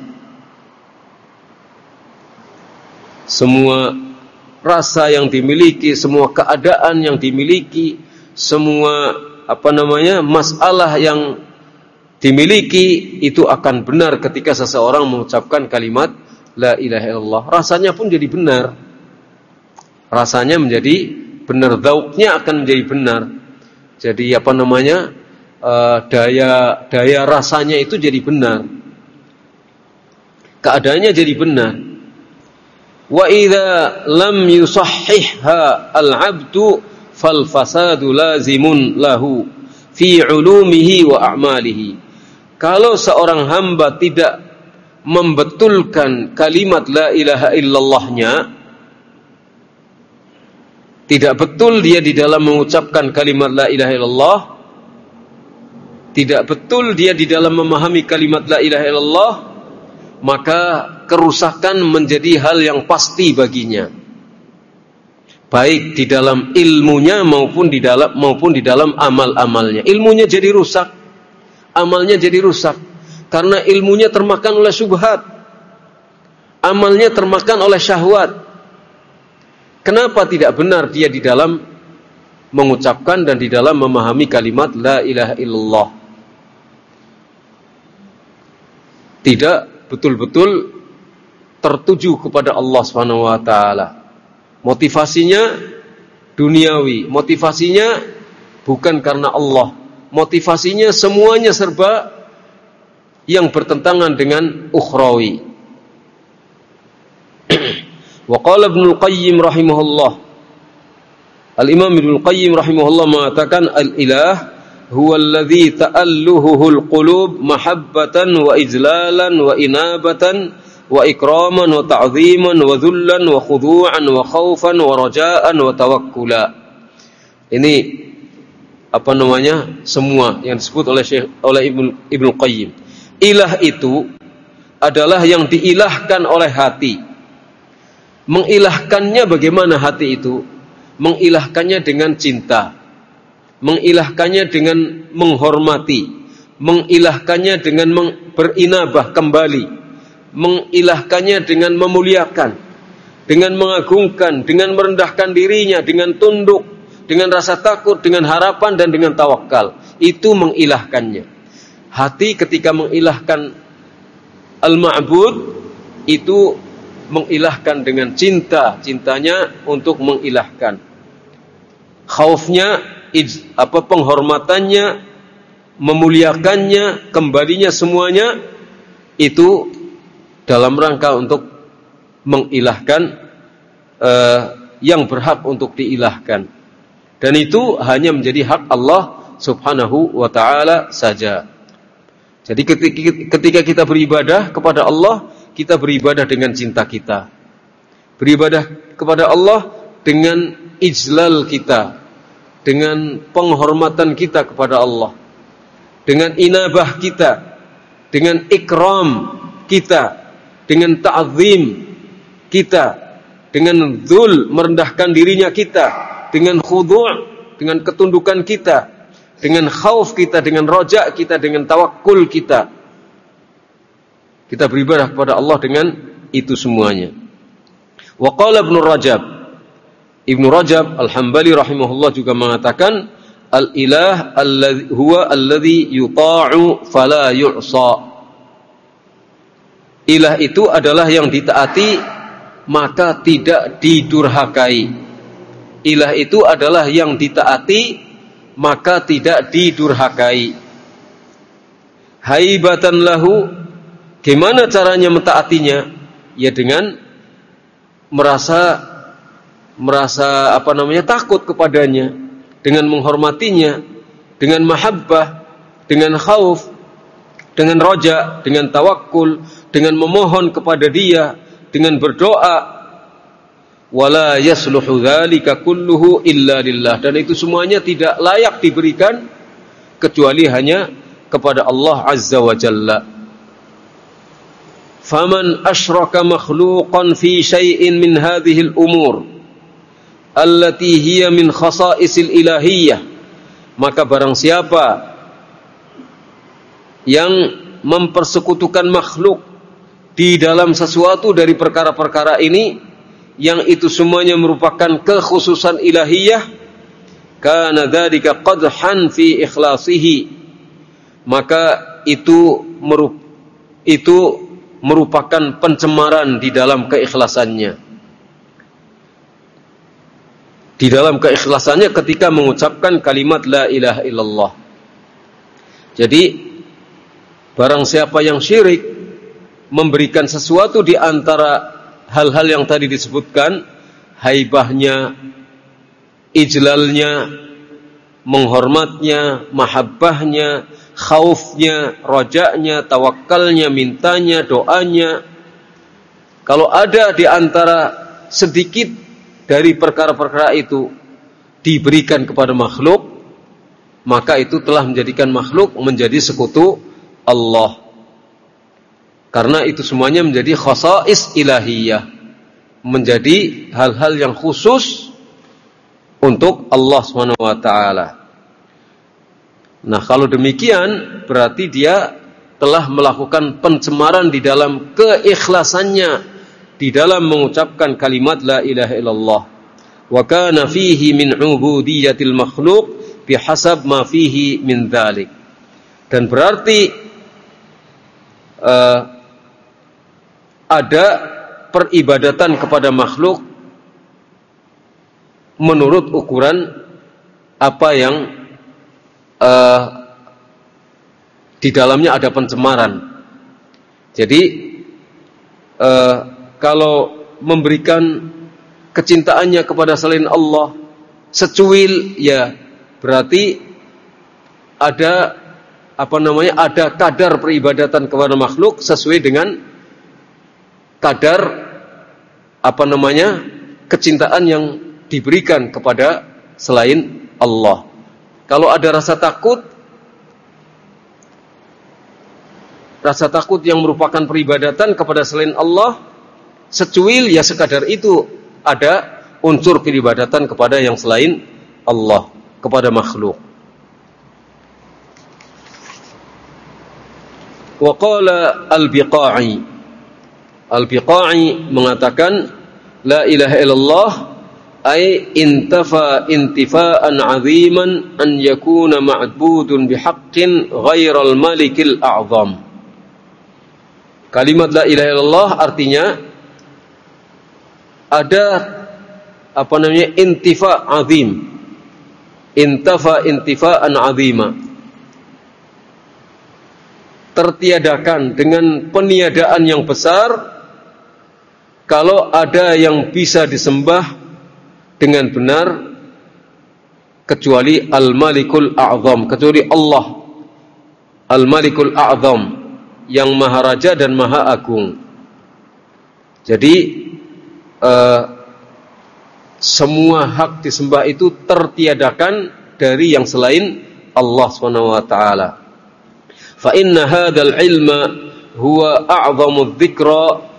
Semua rasa yang dimiliki, semua keadaan yang dimiliki, semua apa namanya masalah yang dimiliki itu akan benar ketika seseorang mengucapkan kalimat la ilaha illallah. Rasanya pun jadi benar. Rasanya menjadi benar, dzauqnya akan menjadi benar. Jadi apa namanya uh, daya daya rasanya itu jadi benar. Keadaannya jadi benar. Wa idza lam yusahhihha al-'abdu fal fasadu lazimun lahu fi 'ulumihi wa a'malihi. Kalau seorang hamba tidak membetulkan kalimat la ilaha illallahnya, tidak betul dia di dalam mengucapkan kalimat la ilaha illallah, tidak betul dia di dalam memahami kalimat la ilaha illallah, maka kerusakan menjadi hal yang pasti baginya. baik di dalam ilmunya maupun di dalam maupun di dalam amal-amalnya. Ilmunya jadi rusak, amalnya jadi rusak karena ilmunya termakan oleh syubhat, amalnya termakan oleh syahwat. Kenapa tidak benar dia di dalam mengucapkan dan di dalam memahami kalimat la ilaha illallah? Tidak betul-betul tertuju kepada Allah Subhanahu wa taala. Motivasinya duniawi, motivasinya bukan karena Allah. Motivasinya semuanya serba yang bertentangan dengan ukhrawi. Wa qala Ibnu Qayyim rahimahullah. Al-Imam Ibnu Qayyim rahimahullah mengatakan al-ilah huwa alladhi ta'alluhuhul qulub mahabbatan wa ijlalan wa inabatan wa ikraman wa ta'ziman wa dhullan wa khudu'an wa khaufan wa raja'an wa tawakkula. Ini apa namanya? Semua yang disebut oleh Syekh oleh Ibnu Ibnu Qayyim. Ilah itu adalah yang diilahkan oleh hati. Mengilahkannya bagaimana hati itu? Mengilahkannya dengan cinta. Mengilahkannya dengan menghormati. Mengilahkannya dengan berinabah kembali. Mengilahkannya dengan memuliakan, dengan mengagungkan, dengan merendahkan dirinya, dengan tunduk, dengan rasa takut, dengan harapan dan dengan tawakal. Itu mengilahkannya. Hati ketika mengilahkan al-ma'bud itu mengilahkan dengan cinta, cintanya untuk mengilahkan. Khaufnya, apa penghormatannya, memuliakannya, kembalinya semuanya itu dalam rangka untuk mengilahkan uh, yang berhak untuk diilahkan. Dan itu hanya menjadi hak Allah Subhanahu wa ta'ala saja. Jadi ketika kita beribadah kepada Allah, kita beribadah dengan cinta kita. Beribadah kepada Allah dengan ijlal kita, dengan penghormatan kita kepada Allah, dengan inabah kita, dengan ikram kita, dengan ta'zim kita, dengan dzul merendahkan dirinya kita, dengan khudu', dengan ketundukan kita, dengan khauf kita, dengan roja kita, dengan tawakkul kita. Kita beribadah kepada Allah dengan itu semuanya. Wa qala Ibnu Rajab, Ibnu Rajab Al-Hambali rahimahullah juga mengatakan al-ilah alladhi huwa alladhi yuta'u fala yu'sa. Ilah itu adalah yang ditaati maka tidak didurhakai. Ilah itu adalah yang ditaati maka tidak didurhakai. Haibatan lahu, gimana caranya mentaatinya? Ya dengan merasa merasa apa namanya takut kepadanya, dengan menghormatinya, dengan mahabbah, dengan khauf, dengan roja, dengan tawakkul, dengan memohon kepada dia, dengan berdoa. Wala yasluhu dzalika kulluhu illa lillah, dan itu semuanya tidak layak diberikan kecuali hanya kepada Allah Azza wa Jalla. Faman asyraka makhluqan fi syai'in min hadhihi al-umur allati hiya min khasa'isil ilahiyyah, maka barang siapa yang mempersekutukan makhluk di dalam sesuatu dari perkara-perkara ini, yang itu semuanya merupakan kekhususan ilahiyah, kana dzalika qadhan fi ikhlasihi, maka itu merup, itu merupakan pencemaran di dalam keikhlasannya. Di dalam keikhlasannya ketika mengucapkan kalimat la ilaha illallah. Jadi barang siapa yang syirik memberikan sesuatu di antara hal-hal yang tadi disebutkan, haibahnya, ijlalnya, menghormatnya, mahabbahnya, khaufnya, rojaknya, tawakalnya, mintanya, doanya. Kalau ada di antara sedikit dari perkara-perkara itu diberikan kepada makhluk, maka itu telah menjadikan makhluk menjadi sekutu Allah. Karena itu semuanya menjadi khasa'is ilahiyah, menjadi hal-hal yang khusus untuk Allah Subhanahu wa taala. Nah, kalau demikian berarti dia telah melakukan pencemaran di dalam keikhlasannya di dalam mengucapkan kalimat la ilaha illallah. Wa kana fihi min ubudiyatil makhluq bihasab ma fihi min dzalik. Dan berarti uh, ada peribadatan kepada makhluk menurut ukuran apa yang uh, di dalamnya ada pencemaran. Jadi uh, kalau memberikan kecintaannya kepada selain Allah secuil, ya berarti ada apa namanya ada kadar peribadatan kepada makhluk sesuai dengan kadar apa namanya kecintaan yang diberikan kepada selain Allah. Kalau ada rasa takut, rasa takut yang merupakan peribadatan kepada selain Allah, secuil ya sekadar itu ada unsur peribadatan kepada yang selain Allah, kepada makhluk. Wa qala al-Biqai, al-Biqai mengatakan la ilaha illallah ay intafa intifaan aziman an yakuna ma'budun bihaqqin ghairal malikil a'zam. Kalimat la ilaha illallah artinya ada apa namanya intifa azim, intafa intifaan azima, tertiadakan dengan peniadaan yang besar kalau ada yang bisa disembah dengan benar kecuali Al-Malikul A'zam, kecuali Allah Al-Malikul A'zam yang Maha Raja dan Maha Agung. Jadi eh, semua hak disembah itu tertiadakan dari yang selain Allah Subhanahu wa taala. Fa inna hadzal ilma huwa a'zamu dzikra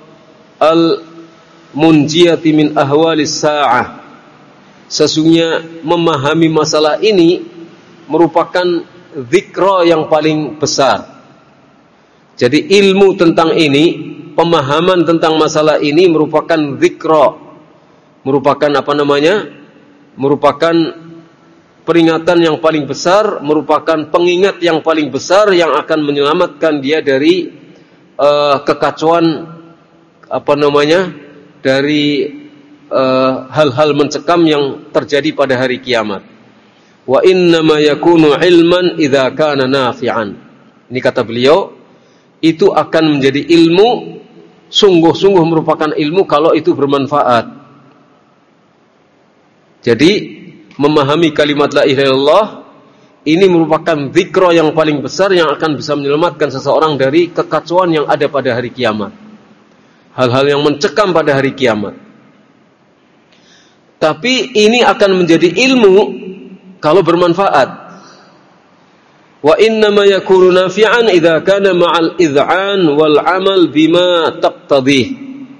al-munjiyati min ahwalis sa'ah. Sesungguhnya memahami masalah ini merupakan dzikra yang paling besar. Jadi ilmu tentang ini, pemahaman tentang masalah ini merupakan dzikra, merupakan apa namanya? Merupakan peringatan yang paling besar, merupakan pengingat yang paling besar yang akan menyelamatkan dia dari uh, kekacauan apa namanya? Dari uh, hal-hal mencekam yang terjadi pada hari kiamat. Wa innama yakunu ilman idza kana nafi'an. Ini kata beliau, itu akan menjadi ilmu, sungguh-sungguh merupakan ilmu kalau itu bermanfaat. Jadi memahami kalimat la ilaha illallah ini merupakan dzikra yang paling besar yang akan bisa menyelamatkan seseorang dari kekacauan yang ada pada hari kiamat, hal-hal yang mencekam pada hari kiamat. Tapi ini akan menjadi ilmu kalau bermanfaat. Wa innama yakunu nafi'an idza kana ma'al id'an wal 'amal bima taqtadih.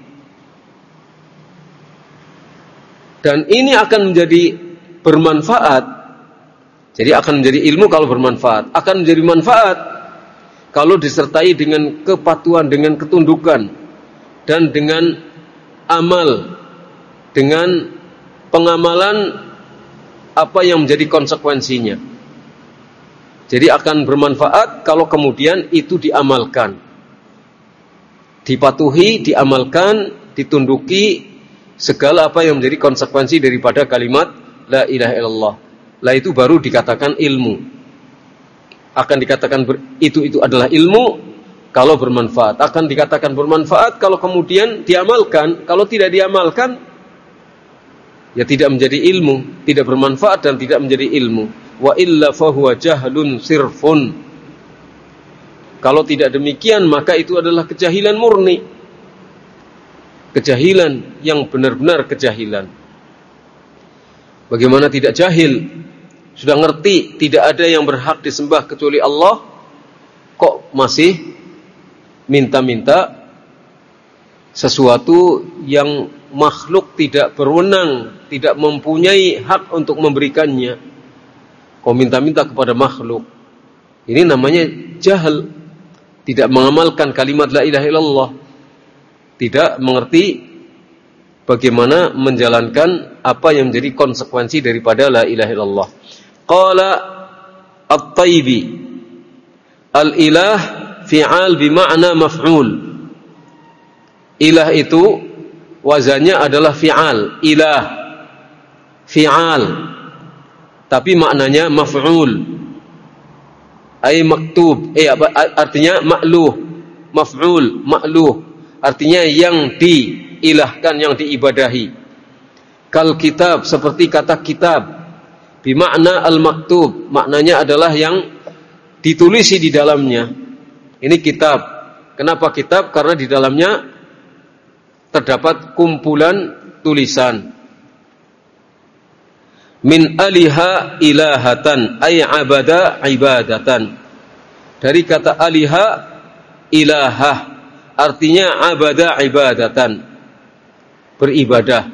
Dan ini akan menjadi bermanfaat. Jadi akan menjadi ilmu kalau bermanfaat, akan menjadi manfaat kalau disertai dengan kepatuhan, dengan ketundukan dan dengan amal, dengan pengamalan apa yang menjadi konsekuensinya. Jadi akan bermanfaat kalau kemudian itu diamalkan, dipatuhi, diamalkan, ditunduki segala apa yang menjadi konsekuensi daripada kalimat la ilaha illallah. Lah itu baru dikatakan ilmu. Akan dikatakan ber, itu itu adalah ilmu kalau bermanfaat. Akan dikatakan bermanfaat kalau kemudian diamalkan. Kalau tidak diamalkan, ya tidak menjadi ilmu, tidak bermanfaat dan tidak menjadi ilmu. Wa illa fahuwa jahlun sirfun. Kalau tidak demikian maka itu adalah kejahilan murni, kejahilan yang benar-benar kejahilan. Bagaimana tidak jahil? Sudah ngerti tidak ada yang berhak disembah kecuali Allah, kok masih minta-minta sesuatu yang makhluk tidak berwenang, tidak mempunyai hak untuk memberikannya. Kau minta-minta kepada makhluk. Ini namanya jahal. Tidak mengamalkan kalimat la ilaha illallah. Tidak mengerti bagaimana menjalankan apa yang menjadi konsekuensi daripada la ilaha illallah. Qala At-Taibi, al-ilah fi'al bima'na maf'ul. Ilah itu wazannya adalah fi'al, ilah, fi'al, tapi maknanya maf'ul. Ay maktub, eh artinya ma'luh, maf'ul, ma'luh, artinya yang diilahkan, yang diibadahi. Kal kitab, seperti kata kitab, bimakna al-maktub, maknanya adalah yang ditulisi di dalamnya. Ini kitab. Kenapa kitab? Karena di dalamnya terdapat kumpulan tulisan. Min aliha ilahatan ay abada ibadatan. Dari kata aliha ilahah, artinya abada ibadatan, beribadah.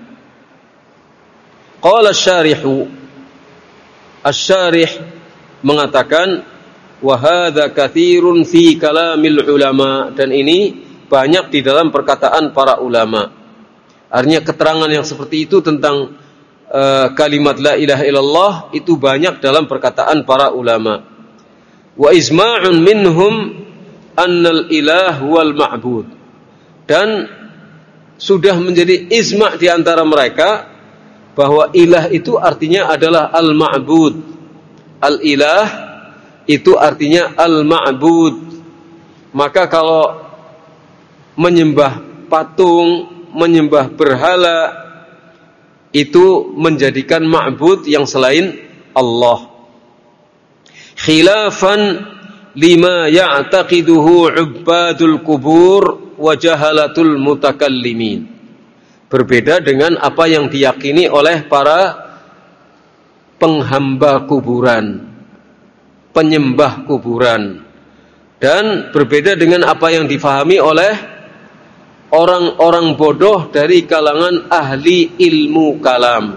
Qala asy-syarihu, asy-syarih mengatakan wa hadza katsirun fi kalamil ulama, dan ini banyak di dalam perkataan para ulama. Artinya keterangan yang seperti itu tentang Uh, kalimat la ilaha illallah itu banyak dalam perkataan para ulama. Wa izma'un minhum annal ilah wal ma'bud, dan sudah menjadi ijma' di antara mereka bahwa ilah itu artinya adalah al-ma'bud. Al-ilah itu artinya al-ma'bud. Maka kalau menyembah patung, menyembah berhala, itu menjadikan ma'bud yang selain Allah. Khilafan lima ya'taqiduhu 'ubbadul kubur wa jahalatul mutakallimin. Berbeda dengan apa yang diyakini oleh para penghamba kuburan, penyembah kuburan, dan berbeda dengan apa yang difahami oleh orang-orang bodoh dari kalangan ahli ilmu kalam.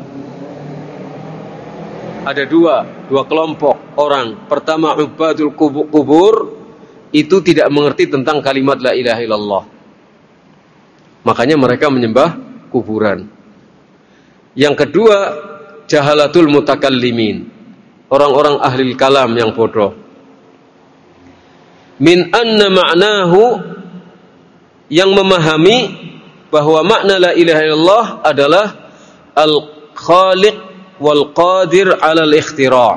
Ada dua, dua kelompok orang. Pertama, ubadul kubur, itu tidak mengerti tentang kalimat la ilaha illallah. Makanya mereka menyembah kuburan. Yang kedua, jahalatul mutakallimin, orang-orang ahli kalam yang bodoh. Min anna ma'nahu, yang memahami bahwa makna la ilaha illallah adalah al-khaliq wal qadir ala al-ikhtira'.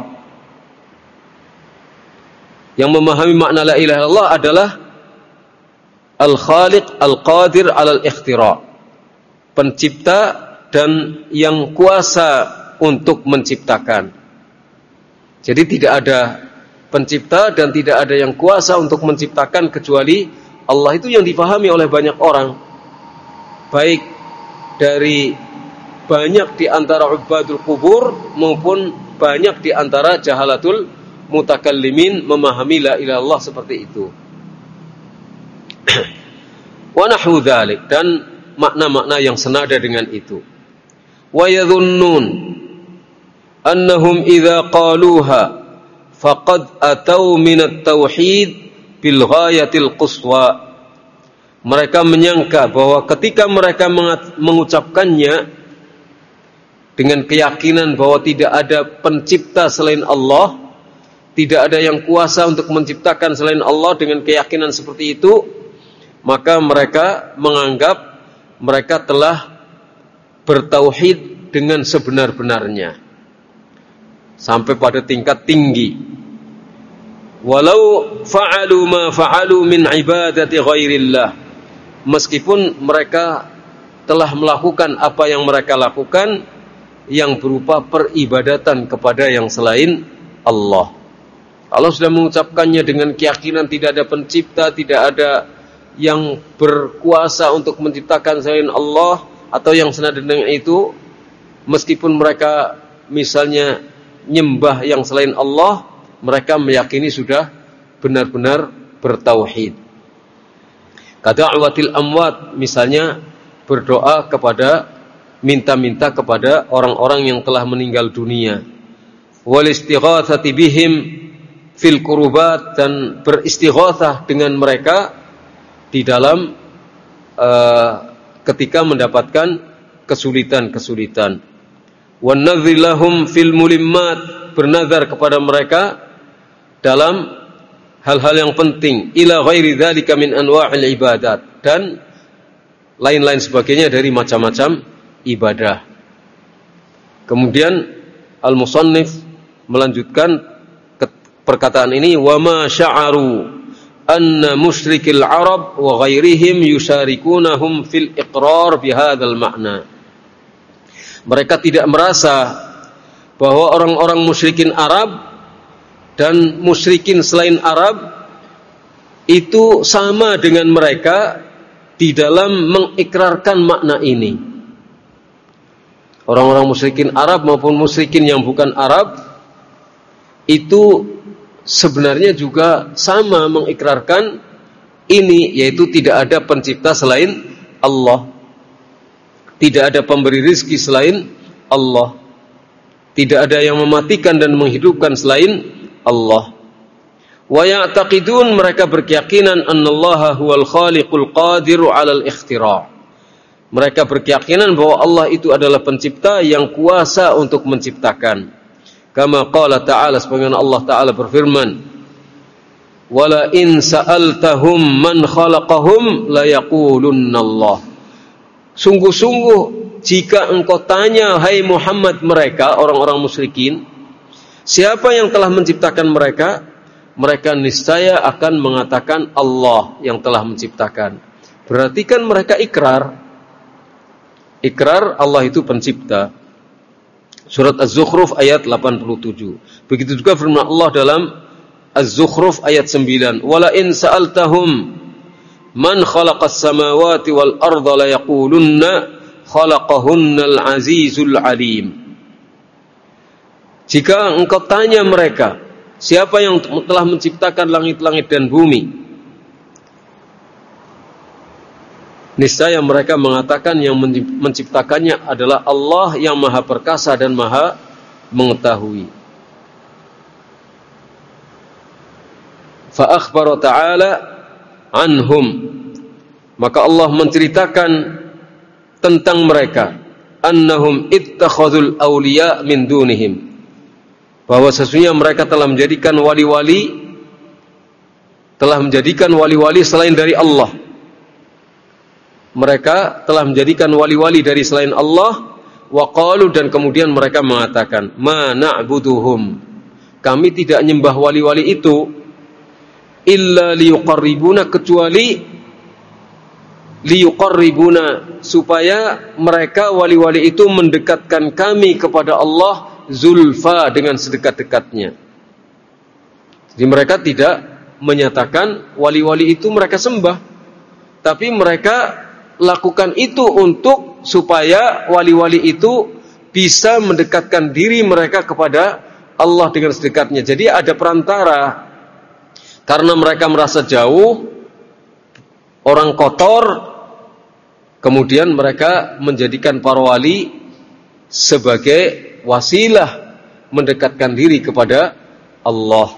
Yang memahami makna la ilaha illallah adalah al-khaliq al-qadir ala al-ikhtira', pencipta dan yang kuasa untuk menciptakan. Jadi tidak ada pencipta dan tidak ada yang kuasa untuk menciptakan kecuali Allah. Itu yang dipahami oleh banyak orang, baik dari banyak di antara ubadul kubur maupun banyak di antara jahalatul mutakallimin memahami la ilaha illallah seperti itu. Wa nahwu dzalik, dan makna-makna yang senada dengan itu. Wa yadhunnun annahum idza qaluha faqad atau minat tauhid bil ghayatil quswa. Mereka menyangka bahwa ketika mereka mengucapkannya dengan keyakinan bahwa tidak ada pencipta selain Allah, tidak ada yang kuasa untuk menciptakan selain Allah, dengan keyakinan seperti itu, maka mereka menganggap mereka telah bertauhid dengan sebenar-benarnya sampai pada tingkat tinggi. Walau fa'alu ma fa'alu min ibadati ghairillah, meskipun mereka telah melakukan apa yang mereka lakukan yang berupa peribadatan kepada yang selain Allah. Allah sudah mengucapkannya dengan keyakinan tidak ada pencipta, tidak ada yang berkuasa untuk menciptakan selain Allah atau yang senada dengan itu, meskipun mereka misalnya nyembah yang selain Allah, mereka meyakini sudah benar-benar bertauhid. Kada'watil amwat, misalnya berdoa kepada, minta-minta kepada orang-orang yang telah meninggal dunia. Wal istighatsati bihim fil kurubat, dan beristighatsah dengan mereka di dalam uh, ketika mendapatkan kesulitan-kesulitan. Wan nadhir lahum fil mulimmat, bernazar kepada mereka dalam hal-hal yang penting, ila ghairi dzalika min anwa'il ibadat, dan lain-lain sebagainya dari macam-macam ibadah. Kemudian al-musannif melanjutkan perkataan ini, wa ma sya'aru anna musyrikil arab wa ghairihim yusyarikunahum fil iqrar bihadzal ma'na. Mereka tidak merasa bahwa orang-orang musyrikin Arab dan musyrikin selain Arab itu sama dengan mereka di dalam mengikrarkan makna ini. Orang-orang musyrikin Arab maupun musyrikin yang bukan Arab itu sebenarnya juga sama mengikrarkan ini, yaitu tidak ada pencipta selain Allah, tidak ada pemberi rezeki selain Allah, tidak ada yang mematikan dan menghidupkan selain Allah. Wa ya'taqidun, mereka berkeyakinan annallaha huwal khaliqul qadiru 'alal ikhtira'. Mereka berkeyakinan bahwa Allah itu adalah pencipta yang kuasa untuk menciptakan. Kama qala ta'ala, sebagaimana Allah Ta'ala berfirman, wala in sa'altahum man khalaqahum la yaqulunallah. Sungguh-sungguh jika engkau tanya, hai Muhammad, mereka orang-orang musyrikin, siapa yang telah menciptakan mereka? Mereka niscaya akan mengatakan Allah yang telah menciptakan. Berarti kan mereka ikrar. Ikrar Allah itu pencipta. Surat Az-Zukhruf ayat delapan puluh tujuh. Begitu juga firman Allah dalam Az-Zukhruf ayat sembilan. Wala in sa'altahum man khalaqas samawati wal arda la yaqulunna khalaqahunnal azizul alim. Jika engkau tanya mereka, siapa yang telah menciptakan langit-langit dan bumi, niscaya mereka mengatakan yang menciptakannya adalah Allah yang maha perkasa dan maha mengetahui. Fa akhbara ta'ala anhum, maka Allah menceritakan tentang mereka, annahum ittakhadhul awliya min dunihim, bahwa sesungguhnya mereka telah menjadikan wali-wali telah menjadikan wali-wali selain dari Allah. Mereka telah menjadikan wali-wali dari selain Allah. Wa qalu, dan kemudian mereka mengatakan, ma na'buduhum, kami tidak nyembah wali-wali itu illa liyuqarribuna, kecuali liyuqarribuna, supaya mereka wali-wali itu mendekatkan kami kepada Allah zulfa, dengan sedekat-dekatnya. Jadi mereka tidak menyatakan wali-wali itu mereka sembah, tapi mereka lakukan itu untuk supaya wali-wali itu bisa mendekatkan diri mereka kepada Allah dengan sedekatnya. Jadi ada perantara, karena mereka merasa jauh, orang kotor, kemudian mereka menjadikan para wali sebagai wasilah mendekatkan diri kepada Allah.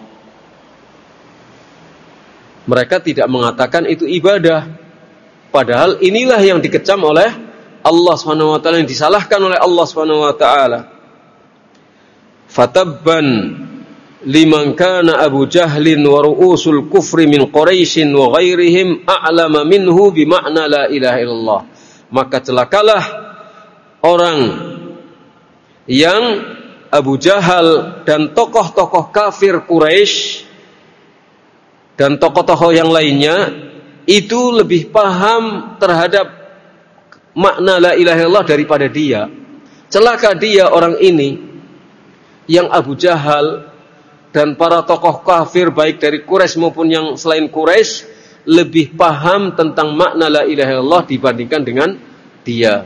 Mereka tidak mengatakan itu ibadah, padahal inilah yang dikecam oleh Allah Subhanahu wa taala, yang disalahkan oleh Allah Subhanahu wa taala. Fatabban liman kana Abu Jahlin wa ru'usul kufri min Quraisyin wa ghairihim a'lama minhu bi ma'na la ilaha illallah. Maka celakalah orang yang Abu Jahal dan tokoh-tokoh kafir Quraisy dan tokoh-tokoh yang lainnya itu lebih paham terhadap makna la ilaha illallah daripada dia. Celaka dia orang ini, yang Abu Jahal dan para tokoh kafir baik dari Quraisy maupun yang selain Quraisy lebih paham tentang makna la ilaha illallah dibandingkan dengan dia.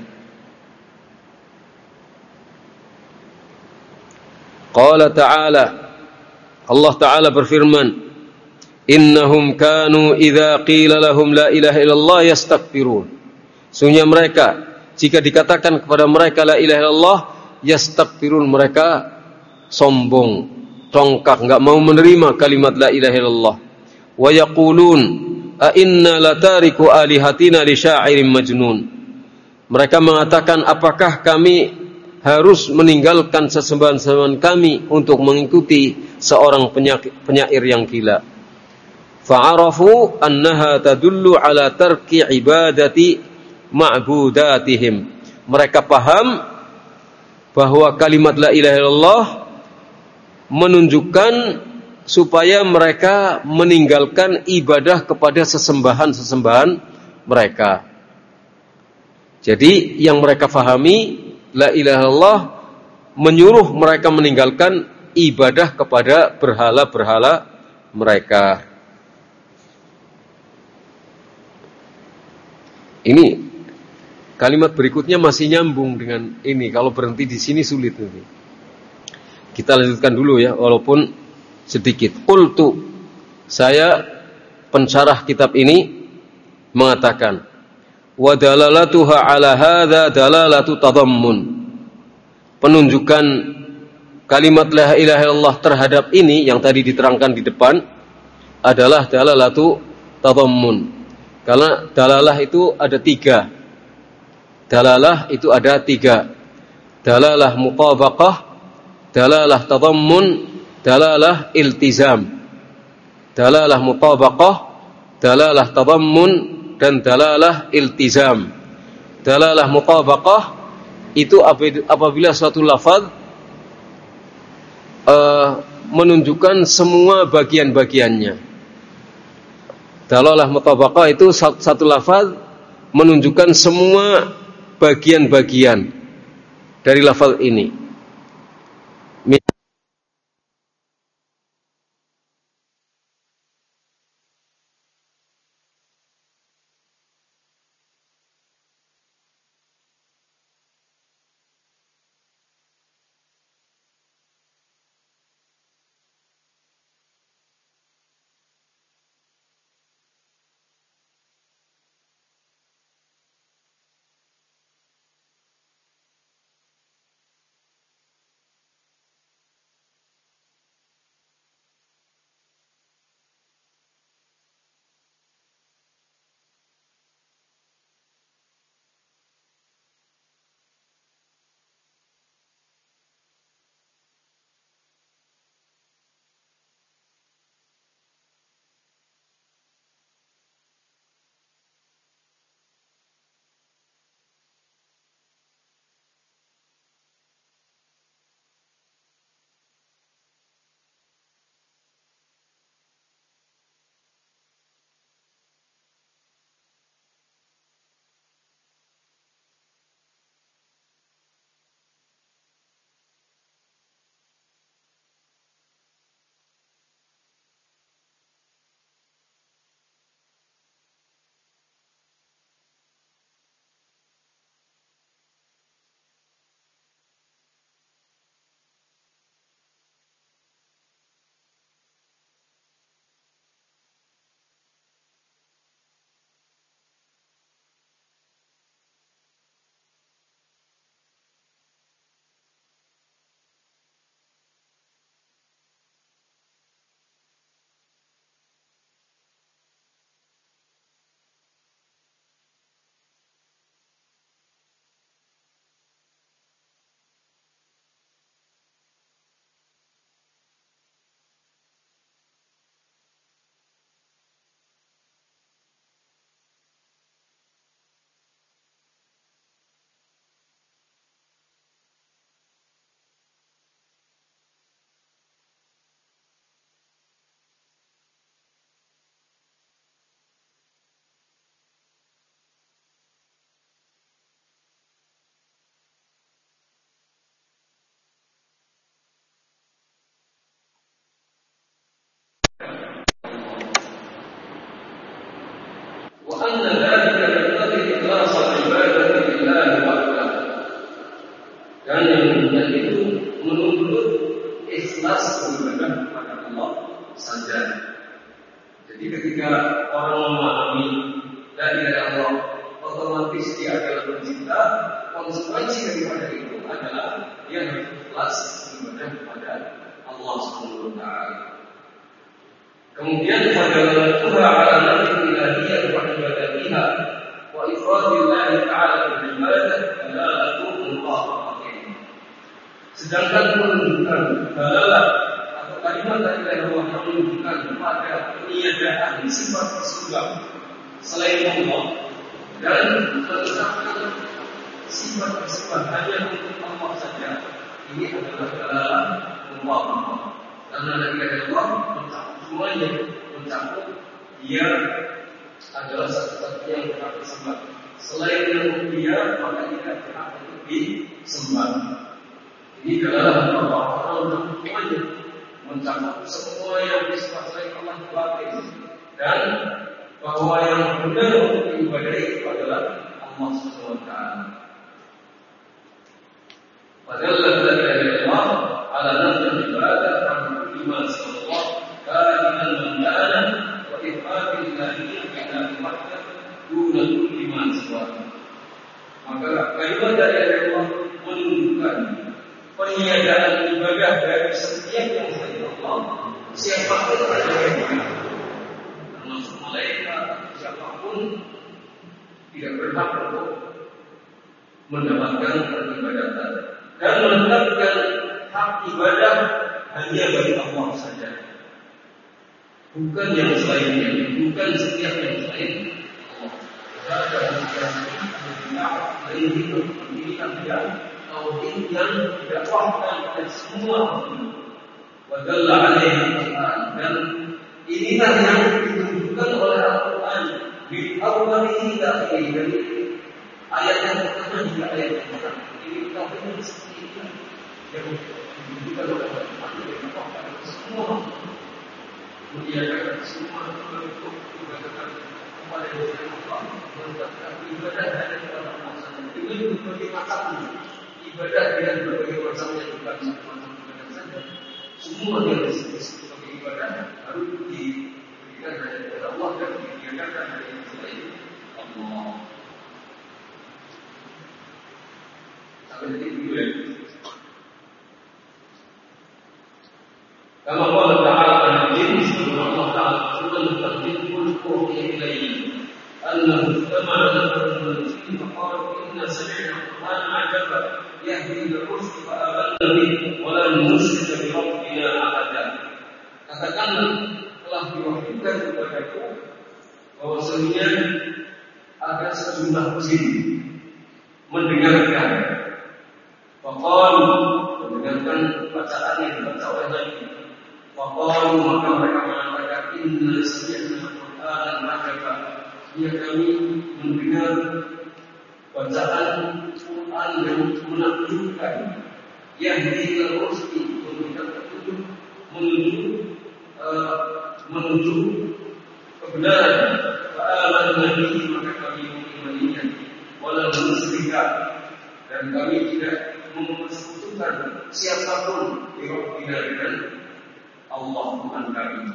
Qala ta'ala, Allah Ta'ala berfirman, innahum kanu idza qila lahum la ilaha illallah yastakbirun. Sungguhnya mereka jika dikatakan kepada mereka la ilaha illallah, yastakbirun, mereka sombong, congkak, enggak mau menerima kalimat la ilaha illallah. Wa yaqulun a inna latariku alihatina li syairin majnun. Mereka mengatakan, apakah kami harus meninggalkan sesembahan-sembahan kami untuk mengikuti seorang penyair yang gila. Fa'arafu annaha tadullu ala tarki ibadati ma'budatihim. Mereka paham bahwa kalimat la ilaha illallah menunjukkan supaya mereka meninggalkan ibadah kepada sesembahan-sesembahan mereka. Jadi yang mereka fahami, la ilaha illallah menyuruh mereka meninggalkan ibadah kepada berhala-berhala mereka. Ini kalimat berikutnya masih nyambung dengan ini. Kalau berhenti di sini sulit nanti. Kita lanjutkan dulu ya, walaupun sedikit. Qultu, saya pensyarah kitab ini mengatakan, wa dalalatuha ala hadza dalalatu tadammun. Penunjukan kalimat la ilaha illallah terhadap ini yang tadi diterangkan di depan adalah dalalatu tadammun. Karena dalalah itu ada tiga. Dalalah itu ada tiga. Dalalah mutabaqah, dalalah tadammun, dalalah iltizam. Dalalah mutabaqah, dalalah tadammun, dan dalalah iltizam. Dalalah mutabaqah itu apabila suatu lafaz uh, menunjukkan semua bagian-bagiannya. Dalalah mutabaqah itu satu, satu lafaz menunjukkan semua bagian-bagian dari lafaz ini. Dan yang kemudian itu menuntut ikhlas beribadah kepada Allah saja. Jadi ketika orang memahami la ilaha illallah, otomatis dia konsekuensi daripada itu adalah dia harus ikhlas ibadah kepada Allah Subhanahu wa taala. Kemudian pada Tuhan ala nabi ilahiyah wa ibadatiha wa ifradillah ta'ala bil ibadah dalalatu muqaddimah. Sedangkan menunjukkan dalalah atau kalimat dari Allah yang menunjukkan kepada peniadaan sifat sesungguh selain Allah dan menetapkan sifat-sifat hanya untuk Allah saja, ini adalah dalalah muqaddimah. Karena dari Allah mencakup semuanya, mencakup dia adalah satu-satunya yang berhak disembah. Selain yang dia, maka tidak berhak untuk disembah. Ini adalah Allah mencakup semuanya, mencakup semua yang disembah selain Allah batin, dan bahwa yang benar untuk diibadahi itu adalah Allah Subhanahu wa taala. Padahal dari Allah ala nafsi ibadah lima sallallahu kainan mandana wa ifadil lahiyah ila makna duna kulli ma siwa. Maka kalimat dari Allah menunjukkan peniadaan ibadah dari setiap yang selain Allah, siapapun yang termasuk malaikat, siapapun tidak berhak untuk mendapatkan peribadatan dan menetapkan hak ibadah hanya bagi Allah saja, bukan yang selainnya, bukan setiap yang selain Allah. Ada yang hidup ini tidak tauhid yang didakwahkan oleh semua wadalla alaihi Al-Quran, dan inilah yang ditunjukkan oleh Al-Quran di awalihi ila akhirih, dari ayat yang pertama hingga ayat yang pertama. Ini tauhid yang seperti itu yang ditunjukkan oleh Al-Quran didakwahkan semua, menjadikan semua bentuk ibadah kepada Allah, menetapkan ibadah hanya kepada Allah saja. Dengan berbagai macam ibadah dengan berbagai macam yang bukan satu macam ibadah saja, semua yang disebut sebagai ibadah harus diberikan hanya kepada Allah dan dibiarkan hanya yang selain Allah. Sampai detik dulu ya. Kama qala ta'ala an-nabiy sallallahu alaihi wasallam taqdimul qur'ani ilayhi annahu istama'a lahu al-jinn faqala inna sami'na qur'anan 'ajaba yahdi ila-rusd fa'amanna bihi wa la nusyrika bi rabbina ahada. Katakan telah diwahyukan kepadaku bahwasanya ada sejumlah jin mendengarkan faqalu, mendengarkan bacaan yang dibaca oleh Nabi. Faqalu, maka mereka mengatakan inna sami'na qur'anan 'ajaba, ya kami mendengar bacaan Quran yang menakjubkan, yahdi ila-rusd, memberikan petunjuk menuju uh, menuju kebenaran. Fa'amanna bihi, maka kami mengimaninya. Wala nusyrika, dan kami tidak mempersekutukan siapapun di Rabbina dengan Allah Tuhan kami.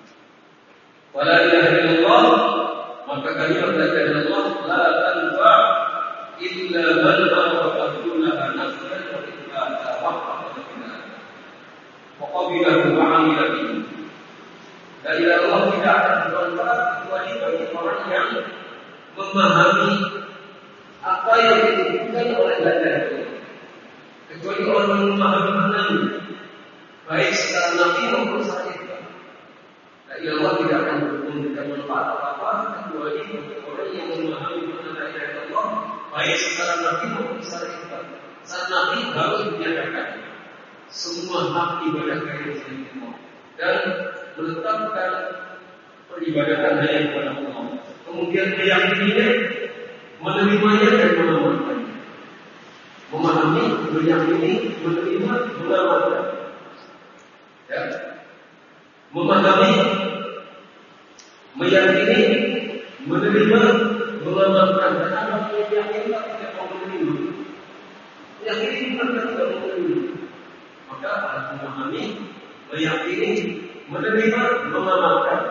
Wala ilaha illallah, maka kalimat dari Allah la tanfa illa man awaqadullaha nafsan wa ibada waqta wa qabilahu wa amila bihi. Dari Allah tidak akan bermanfaat kecuali bagi orang yang memahami apa yang ditunjukkan oleh Allah, kecuali orang yang memahami maknanya, baik secara nafi maupun secara ikhlas. Dari Allah tidak akan memberikan manfaat apa-apa kecuali bagi orang yang memahami makna dari Allah, baik secara nafi maupun secara ikhlas. Secara nafi harus menyatakan semua hak ibadah dari Allah dan menetapkan peribadatan hanya kepada Allah. Kemudian meyakininya, menerimanya dan mengamalkannya. Memahami, meyakini, menerima, mengamalkan. Ya. Memahami, meyakini, menerima, mengamalkan. Kenapa meyakini tidak mau menerima? Meyakini bukan tidak mau menerima. Maka harus memahami, meyakini, menerima, mengamalkan.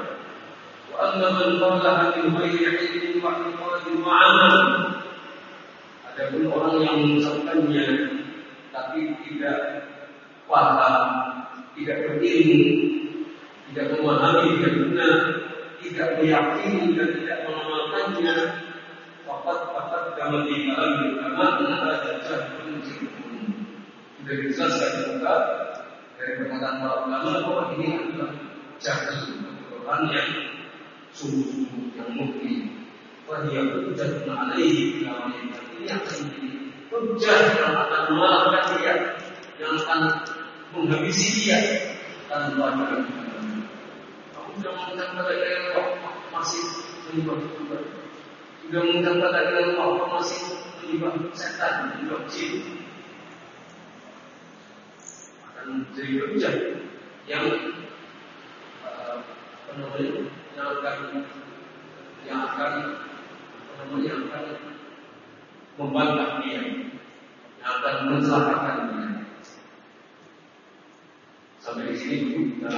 Wa amma man qala min ghairi ilmin wa i'tiqadin wa 'amal. Adapun orang yang mengucapkannya tapi tidak paham, tidak berilmu, tidak memahami, tidak benar, tidak meyakini dan tidak mengamalkannya, fakat-fakat dalam ibadah agama adalah jajah penuntut. Sudah dijelaskan juga dari perkataan para ulama bahwa ini adalah jahil, orang yang sungguh-sungguh yang mukmin. Wahia hujjah alaihi dalam ini akan menjadi hujjah yang akan mengalahkan dia, yang akan menghabisi dia tanpa ada. Kamu sudah mengatakan pada Allah masih menyembah Tuhan, sudah mengatakan pada Allah masih menyembah setan, menyembah jin, akan menjadi hujjah yang uh, apa namanya yang akan yang akan yang akan membantah dia, yang akan mencelakakan dia. Sampai di sini dulu kita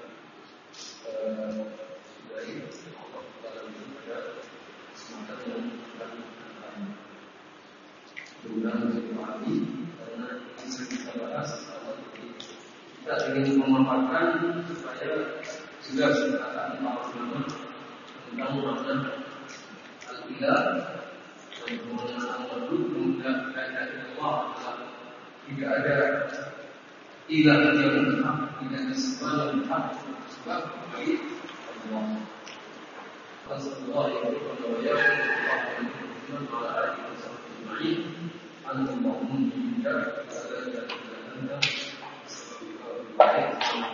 sudahi Allah dalam pada kesempatan yang akan datang. Mudah-mudahan dipahami karena ini sering kita bahas. Kita ingin memaparkan supaya jelas perkataan para ulama tentang makna al-ilah dan makna al-ma'bud. Kemudian kaitan Allah tidak ada ilah yang hak, tidak ada sembah yang hak sebab bagi Allah. Rasulullah yang berkata Allah